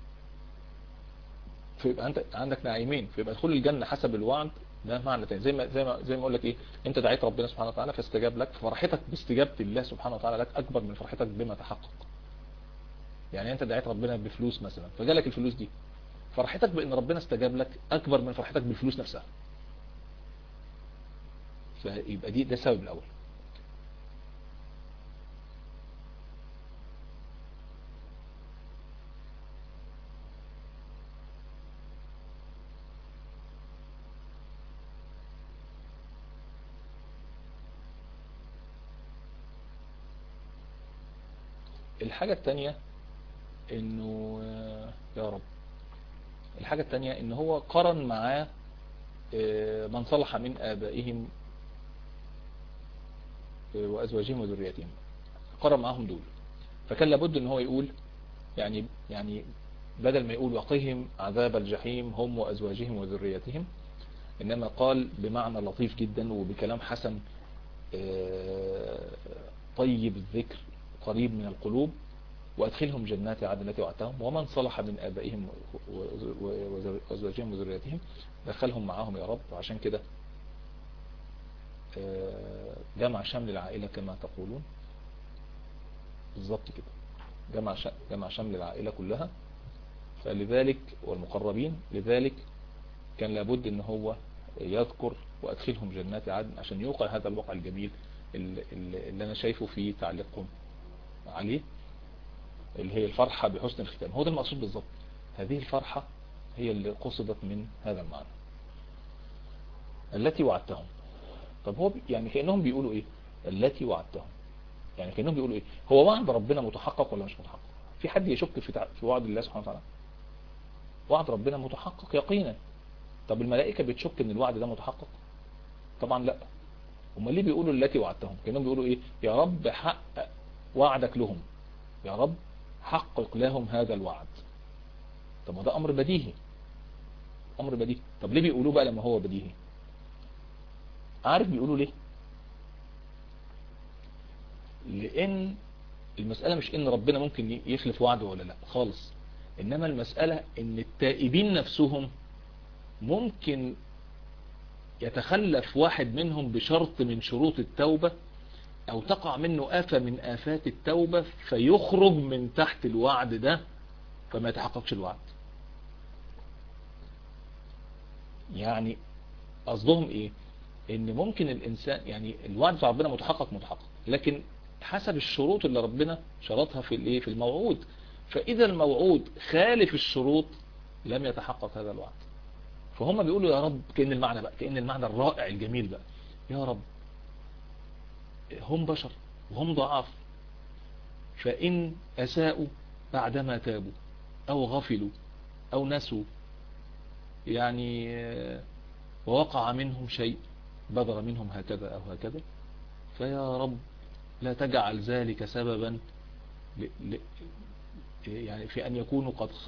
فيبقى انت عندك نعيمين، فيبقى دخول الجنة حسب الوعد ده معنى تاني. زي ما اقول لك ايه، انت دعيت ربنا سبحانه وتعالى فاستجاب لك، فرحتك باستجابة الله سبحانه وتعالى لك اكبر من فرحتك بما تحقق. يعني انت دعيت ربنا بفلوس مثلا فجالك الفلوس دي، فرحتك بان ربنا استجاب لك اكبر من فرحتك بالفلوس نفسها. فيبقى ده السبب الاول. الحاجة التانية انه يا رب، الحاجة التانية ان هو قرن معاه من صلح من آبائهم وأزواجهم وذرياتهم، قرن معاهم دول. فكان لابد ان هو يقول يعني بدل ما يقول وقهم عذاب الجحيم هم وأزواجهم وذرياتهم، إنما قال بمعنى لطيف جدا وبكلام حسن طيب الذكر قريب من القلوب، وأدخلهم جنات عدن التي وعدتهم ومن صلح من آبائهم وأزواجهم وذرياتهم دخلهم معاهم يا رب. وعشان كده جمع شمل العائلة كما تقولون بالضبط كده، جمع شمل العائلة كلها. فلذلك والمقربين، لذلك كان لابد ان هو يذكر وأدخلهم جنات عدن عشان يوقع هذا الواقع الجميل اللي انا شايفه في تعليقكم عليه، اللي هي الفرحة بحسن الختام. هو ده المقصود بالضبط، هذه الفرحة هي اللي قصدت من هذا المعنى التي وعدتهم. طب هو يعني كأنهم بيقولوا ايه التي وعدتهم؟ يعني كأنهم بيقولوا ايه، هو وعد ربنا متحقق ولا مش متحقق؟ في حد يشك في وعد الله سبحانه وتعالى؟ وعد ربنا متحقق يقينا. طب الملائكة بتشك ان الوعد ده متحقق؟ طبعا لا. هم ليه بيقولوا التي وعدتهم؟ كأنهم بيقولوا ايه، يا رب حقق وعدك لهم، يا رب حقق لهم هذا الوعد. طب ما ده امر بديهي، امر بديهي. طب ليه بيقولوه بقى لما هو بديهي؟ عارف بيقولوا ليه؟ لان المسألة مش ان ربنا ممكن يخلف وعده ولا لا خالص، انما المسألة ان التائبين نفسهم ممكن يتخلف واحد منهم بشرط من شروط التوبة، او تقع منه آفة من آفات التوبة فيخرج من تحت الوعد ده فما يتحققش الوعد. يعني قصدهم ايه، ان ممكن الانسان يعني الوعد بتاع ربنا متحقق لكن حسب الشروط اللي ربنا شرطها في الموعود، فاذا الموعود خالف الشروط لم يتحقق هذا الوعد. فهم بيقولوا يا رب، كأن المعنى الرائع الجميل بقى، يا رب هم بشر وهم ضعاف، فإن أساءوا بعدما تابوا أو غفلوا أو نسوا يعني ووقع منهم شيء بدر منهم هكذا أو هكذا، فيا رب لا تجعل ذلك سببا يعني في أن يكونوا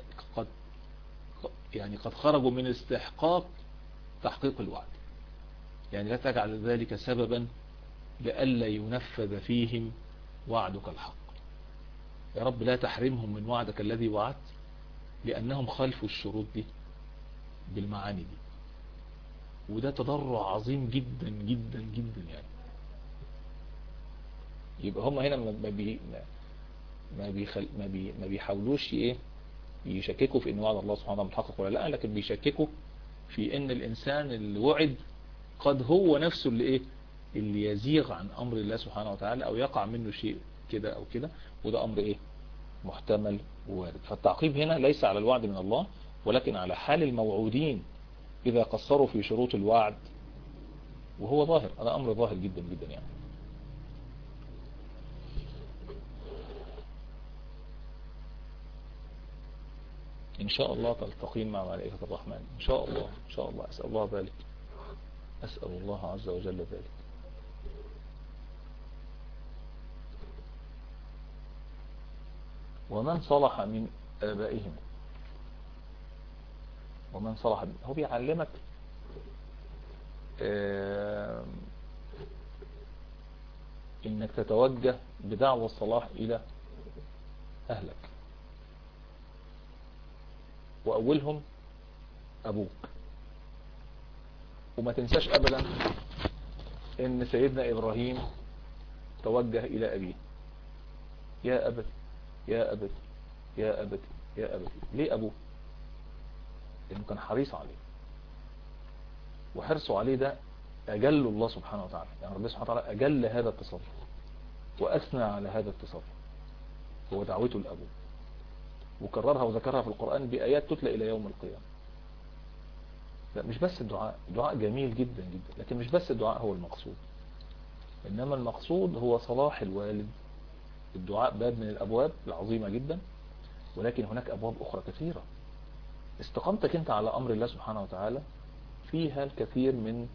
قد خرجوا من استحقاق تحقيق الوعد. يعني لا تجعل ذلك سببا لئلا ينفذ فيهم وعدك الحق. يا رب لا تحرمهم من وعدك الذي وعدت لأنهم خالفوا الشروط دي بالمعاني دي. وده تضرع عظيم جدا جدا جدا. يعني يبقى هم هنا ما بيحاولوش يشككوا في ان وعد الله سبحانه وتعالى متحقق ولا لا، لكن بيشككوا في ان الانسان اللي وعد قد هو نفسه اللي يزيغ عن امر الله سبحانه وتعالى او يقع منه شيء كده او كده، وده امر محتمل ووارد. فالتعقيب هنا ليس على الوعد من الله ولكن على حال الموعودين إذا قصروا في شروط الوعد، وهو ظاهر، هذا أمر ظاهر جدا جدا يعني. إن شاء الله تلتقين مع ملائكة الرحمن إن شاء الله، إن شاء الله. أسأل الله ذلك، أسأل الله عز وجل ذلك. ومن صلح من آبائهم، ومن صلح من، هو بيعلمك إنك تتوجه بدعوة الصلاح إلى أهلك، وأولهم أبوك. وما تنساش أبدا إن سيدنا إبراهيم توجه إلى أبيه، يا أبت يا أبت يا أبت يا أبت. ليه أبوه؟ لأنه كان حريص عليه، وحرصه عليه ده أجل الله سبحانه وتعالى. يعني ربنا سبحانه وتعالى أجل هذا التصرف وأثنى على هذا التصرف، هو دعوته لأبوه، وكررها وذكرها في القرآن بآيات تتلى إلى يوم القيامة. لا، مش بس الدعاء، الدعاء جميل جدا جدا، لكن مش بس الدعاء هو المقصود، إنما المقصود هو صلاح الوالد. الدعاء باب من الأبواب العظيمة جدا، ولكن هناك أبواب أخرى كثيرة. استقامتك أنت على أمر الله سبحانه وتعالى فيها الكثير من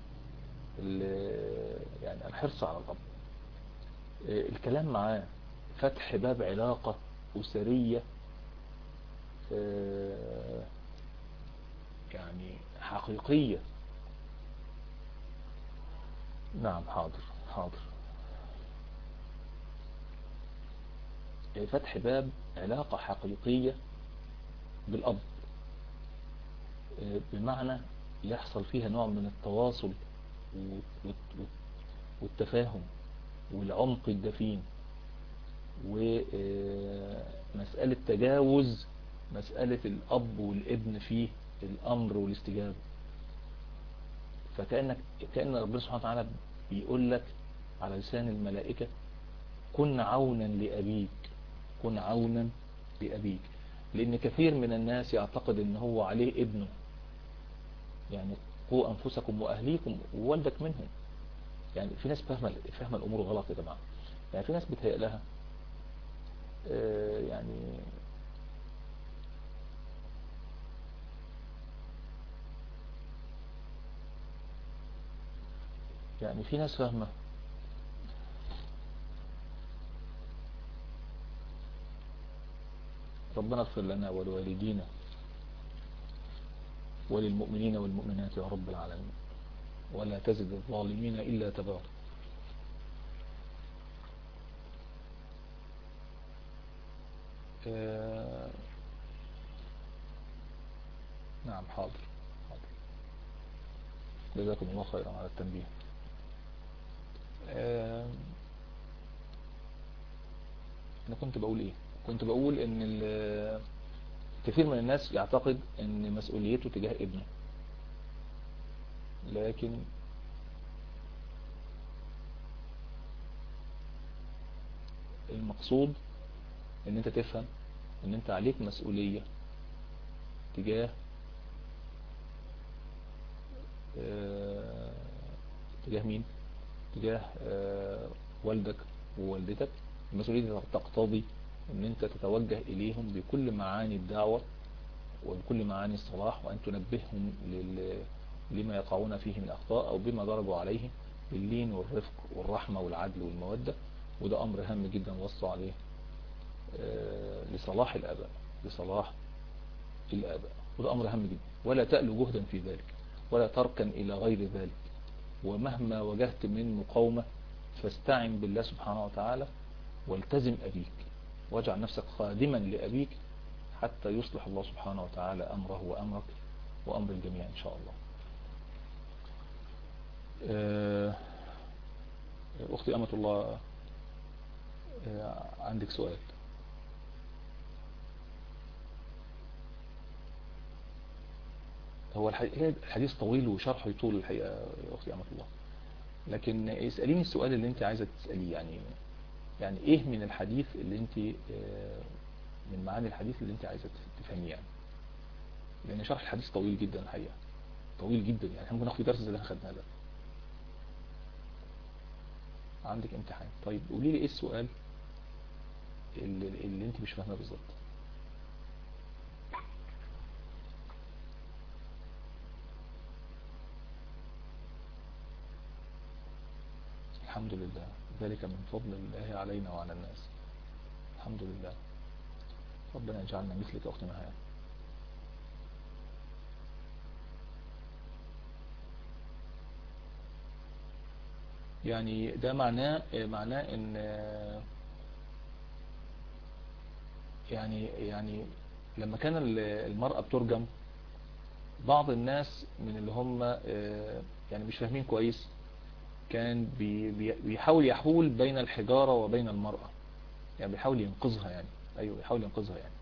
يعني الحرص على الأب، الكلام معاه، فتح باب علاقة أسرية يعني حقيقية. نعم، حاضر حاضر. فتح باب علاقة حقيقية بالأب، بمعنى يحصل فيها نوع من التواصل والتفاهم والعمق الدفين، ومسألة تجاوز مسألة الأب والابن في الأمر والاستجابة. كأن ربنا سبحانه وتعالى بيقول لك على لسان الملائكة: كن عونا لأبيك، كن عونا لأبيك. لأن كثير من الناس يعتقد ان هو عليه ابنه، يعني قوا أنفسكم وأهليكم ووالدك منهم. يعني في ناس فاهمة الأمور غلط يا جماعة. يعني في ناس بتهيأ لها يعني في ناس فاهمة ربنا اغفر لنا ولوالدينا وللمؤمنين والمؤمنات يا رب العالمين، ولا تزد الظالمين إلا تبارا. نعم، حاضر حاضر. جزاكم الله خيرا على التنبيه. أنا كنت بقول إيه؟ كنت بقول إن كثير من الناس يعتقد إن مسؤوليته تجاه ابنه، لكن المقصود إن أنت تفهم إن أنت عليك مسؤولية تجاه مين؟ تجاه والدك ووالدتك. المسؤولية دي تقتضي ان انت تتوجه اليهم بكل معاني الدعوة وبكل معاني الصلاح، وان تنبههم لما يقعون فيه من اخطاء او بما ضربوا عليه باللين والرفق والرحمة والعدل والمودة. وده امر هام جدا وصوا عليه لصلاح الاباء، لصلاح الاباء. وده امر هام جدا، ولا تألو جهدا في ذلك، ولا تركن الى غير ذلك. ومهما واجهت من مقاومة فاستعن بالله سبحانه وتعالى، والتزم أبيك، واجعل نفسك خادما لأبيك حتى يصلح الله سبحانه وتعالى أمره وأمرك وأمر الجميع إن شاء الله. أختي أمة الله، عندك سؤال؟ هو الحديث طويل وشرحه يطول الحقيقة يا أختي أمة الله، لكن اسأليني السؤال اللي انت عايزة تسأليه. يعني ايه من الحديث اللي انت من معاني الحديث اللي انت عايزة تفهميه يعني، لان شرح الحديث طويل جدا الحقيقة. طويل جدا يعني، احنا ممكن ناخد درس زي اللي احنا خدناه ده. عندك امتحان. طيب قولي لي ايه السؤال اللي انت مش فاهماه بالظبط؟ الحمد لله، ذلك من فضل الله علينا وعلى الناس. الحمد لله، ربنا يجعلنا مثلك اختنا هيا. يعني ده معناه ان يعني لما كان المرأة بترجم، بعض الناس من اللي هم يعني مش فاهمين كويس كان بيحاول يحول بين الحجارة وبين المرأة، يعني بيحاول ينقذها يعني. ايوه بيحاول ينقذها يعني.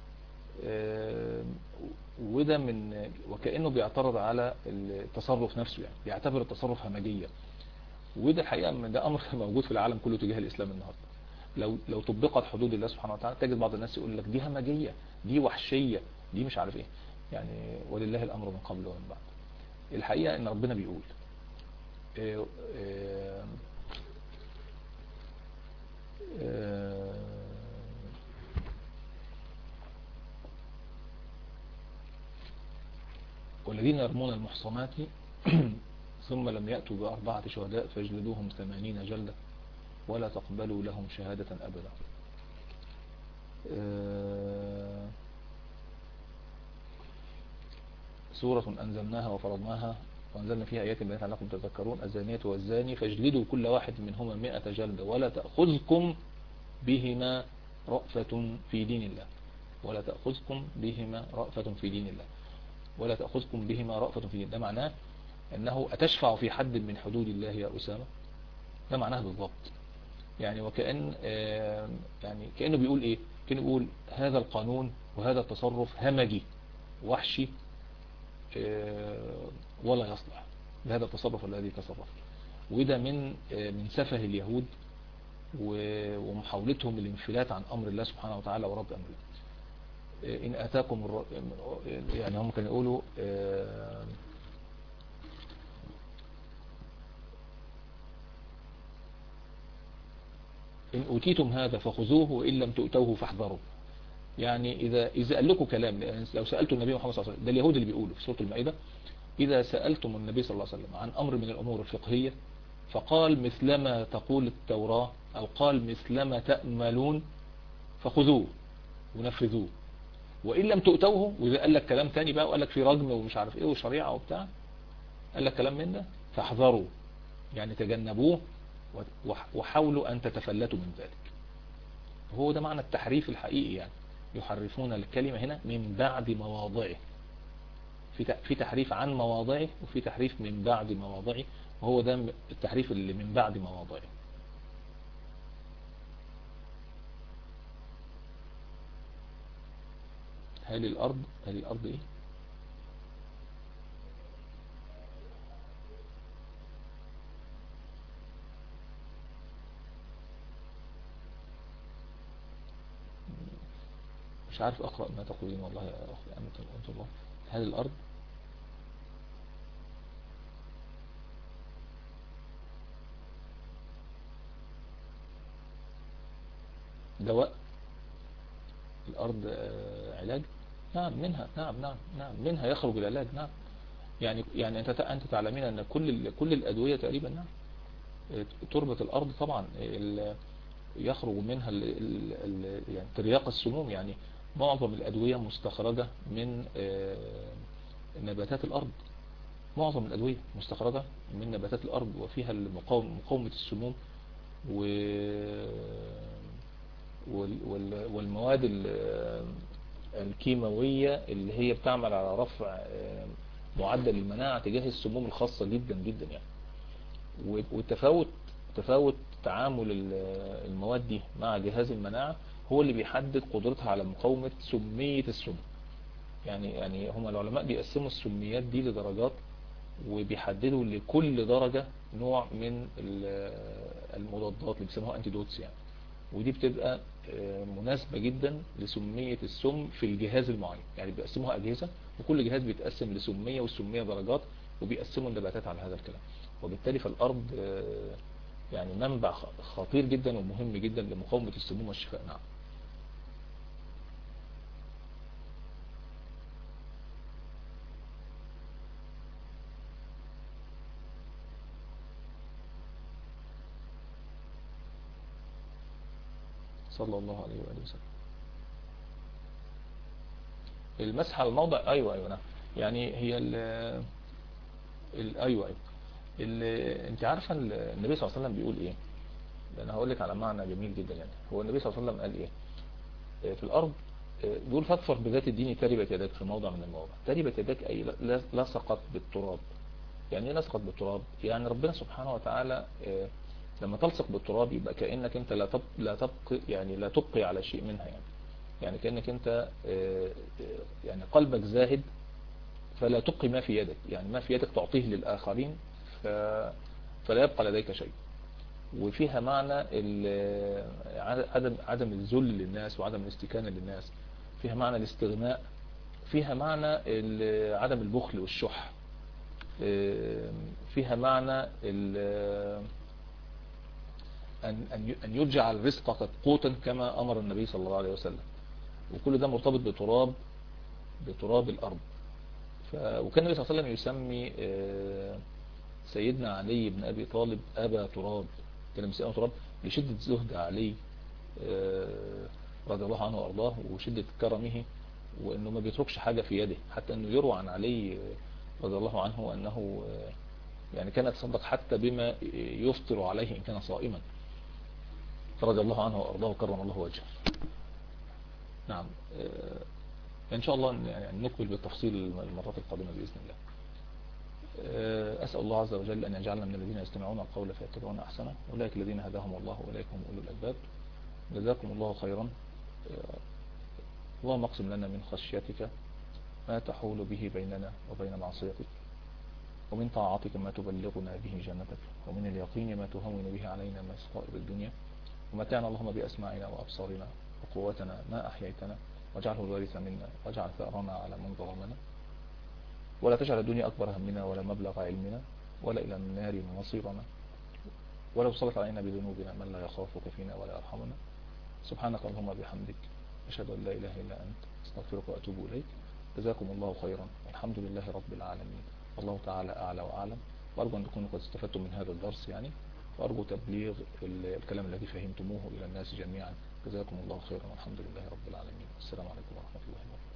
وده من وكأنه بيعترض على التصرف نفسه، يعني بيعتبر التصرف همجية. وده الحقيقة ده امر موجود في العالم كله تجاه الاسلام النهارده. لو طبقت حدود الله سبحانه وتعالى تجد بعض الناس يقول لك دي همجية، دي وحشية، دي مش عارف ايه يعني. ولله الامر من قبل ومن بعد. الحقيقة ان ربنا بيقول والذين يرمون المحصنات ثم لم يأتوا بأربعة شهداء فاجلدوهم 80 جلدة ولا تقبلوا لهم شهادة أبدا. سورة أنزلناها وفرضناها وأنزلنا فيها آيات بينات لعلكم تذكرون. الزانية والزاني فاجلدوا كل واحد منهما 100 جلدة ولا تأخذكم بهما رأفة في دين الله. ولا تأخذكم بهما رأفة في دين الله. ولا تأخذكم بهما رأفة في دين الله. ده معناه أنه أتشفع في حد من حدود الله يا أسامة؟ ده معناه بالضبط. يعني وكأن يعني كأنه بيقول إيه؟ كأنه بيقول هذا القانون وهذا التصرف همجي وحشي ولا يصلح بهذا التصرف الذي تصرف. وده من سفه اليهود ومحاولتهم الانفلات عن أمر الله سبحانه وتعالى ورد أمر الله. إن آتاكم يعني هم كانوا يقولوا إن أوتيتم هذا فخذوه وإن لم تؤتوه فاحذروا. يعني إذا قال لكم كلام، يعني لو سألتوا النبي محمد صلى الله عليه وسلم، ده اليهود اللي بيقولوا في سورة المائدة، إذا سألتم النبي صلى الله عليه وسلم عن أمر من الأمور الفقهية فقال مثلما تقول التوراة أو قال مثلما تأملون فخذوه ونفذوه، وإن لم تؤتوه. وإذا قال لك كلام تاني بقى وقال لك في رجم ومش عارف إيه وشريعة وبتاع، قال لك كلام من ده فاحذروا، يعني تجنبوه وحاولوا أن تتفلتوا من ذلك. هو ده معنى التحريف الحقيقي، يعني يحرفون الكلمة هنا من بعد مواضعه. في تحريف عن مواضعه وفي تحريف من بعد مواضعه، وهو ده التحريف اللي من بعد مواضعه. هل الأرض إيه؟ مش عارف أقرأ ما تقولين والله يا أخي أنت الله. هل الأرض دواء؟ الأرض علاج؟ نعم منها، نعم منها يخرج العلاج. نعم يعني أنت تعلمين أن كل الأدوية تقريبا نعم تربة الأرض طبعا يخرج منها يعني ترياق السموم. يعني معظم الأدوية مستخرجة من نباتات الأرض. معظم الأدوية مستخرجة من نباتات الأرض وفيها مقاومة السموم والمواد الكيماوية اللي هي بتعمل على رفع معدل المناعة تجاه السموم الخاصة جدا جدا يعني. تفاوت تعامل المواد دي مع جهاز المناعة هو اللي بيحدد قدرتها على مقاومة سمية السم. يعني هم العلماء بيقسموا السميات دي لدرجات وبيحددوا لكل درجة نوع من المضادات اللي بيسموها انتيدوتس يعني. ودي بتبقى مناسبة جدا لسمية السم في الجهاز المعين. يعني بيقسموها أجهزة، وكل جهاز بيتقسم لسمية، والسمية درجات، وبيقسموا النباتات على هذا الكلام. وبالتالي فالأرض يعني منبع خطير جدا ومهم جدا لمقاومة السموم والشفاء. نعم. صلى الله عليه وآله وسلم. المسح على الموضع، ايوه نعم. يعني هي ايوه انت عارفه النبي صلى الله عليه وسلم بيقول ايه؟ انا هقول لك على معنى جميل جدا. يعني هو النبي صلى الله عليه وسلم قال ايه في الارض؟ بيقول فاظفر بذات الدين تربت يدك في موضع من المواضع. تربت يدك اي لصقت بالتراب. يعني ايه لصقت بالتراب؟ يعني ربنا سبحانه وتعالى لما تلصق بالتراب يبقى كأنك انت لا تبقي، يعني لا تبقي على شيء منها. يعني كأنك انت يعني قلبك زاهد، فلا تبقي ما في يدك. يعني ما في يدك تعطيه للآخرين، فلا يبقى لديك شيء. وفيها معنى عدم الذل للناس وعدم الاستكانة للناس. فيها معنى الاستغناء. فيها معنى عدم البخل والشح. فيها معنى أن يجعل رزقك قوتا كما أمر النبي صلى الله عليه وسلم. وكل ده مرتبط بتراب الأرض. وكان النبي صلى الله عليه وسلم يسمي سيدنا علي بن أبي طالب أبا تراب. كان مسميه تراب لشدة زهد علي رضي الله عنه وأرضاه، وشدة كرمه، وأنه ما بيتركش حاجة في يده. حتى أنه يروى عن علي رضي الله عنه أنه يعني كان يتصدق حتى بما يفطر عليه إن كان صائما، رضي الله عنه وأرضاه وكرم الله وجهه. نعم. إن شاء الله يعني نكمل بالتفصيل المرات القادمة بإذن الله. أسأل الله عز وجل أن يجعلنا من الذين يستمعون القول فيتبعون أحسنه، أولئك الذين هداهم الله وأولئك هم أولو الألباب. جزاكم الله خيرا. اللهم اقسم لنا من خشيتك ما تحول به بيننا وبين معصيتك، ومن طاعتك ما تبلغنا به جنتك، ومن اليقين ما تهون به علينا مصائب الدنيا، ومتعنا اللهم بأسماعنا وأبصارنا وقوتنا ما أحييتنا، واجعله الوارث منا، واجعل ثأرنا على من ظلمنا، ولا تجعل الدنيا أكبر همنا ولا مبلغ علمنا ولا إلى النار مصيرنا، ولا تسلط علينا بذنوبنا من لا يخافك فينا ولا يرحمنا. سبحانك اللهم بحمدك، أشهد أن لا إله إلا أنت، استغفرك وأتوب إليك. جزاكم الله خيرا، والحمد لله رب العالمين. الله تعالى أعلى وأعلم. وأرجو أن تكونوا قد استفدتم من هذا الدرس يعني، وأرجو تبليغ الكلام الذي فهمتموه إلى الناس جميعا. جزاكم الله خيرا، والحمد لله رب العالمين. السلام عليكم ورحمة الله وبركاته.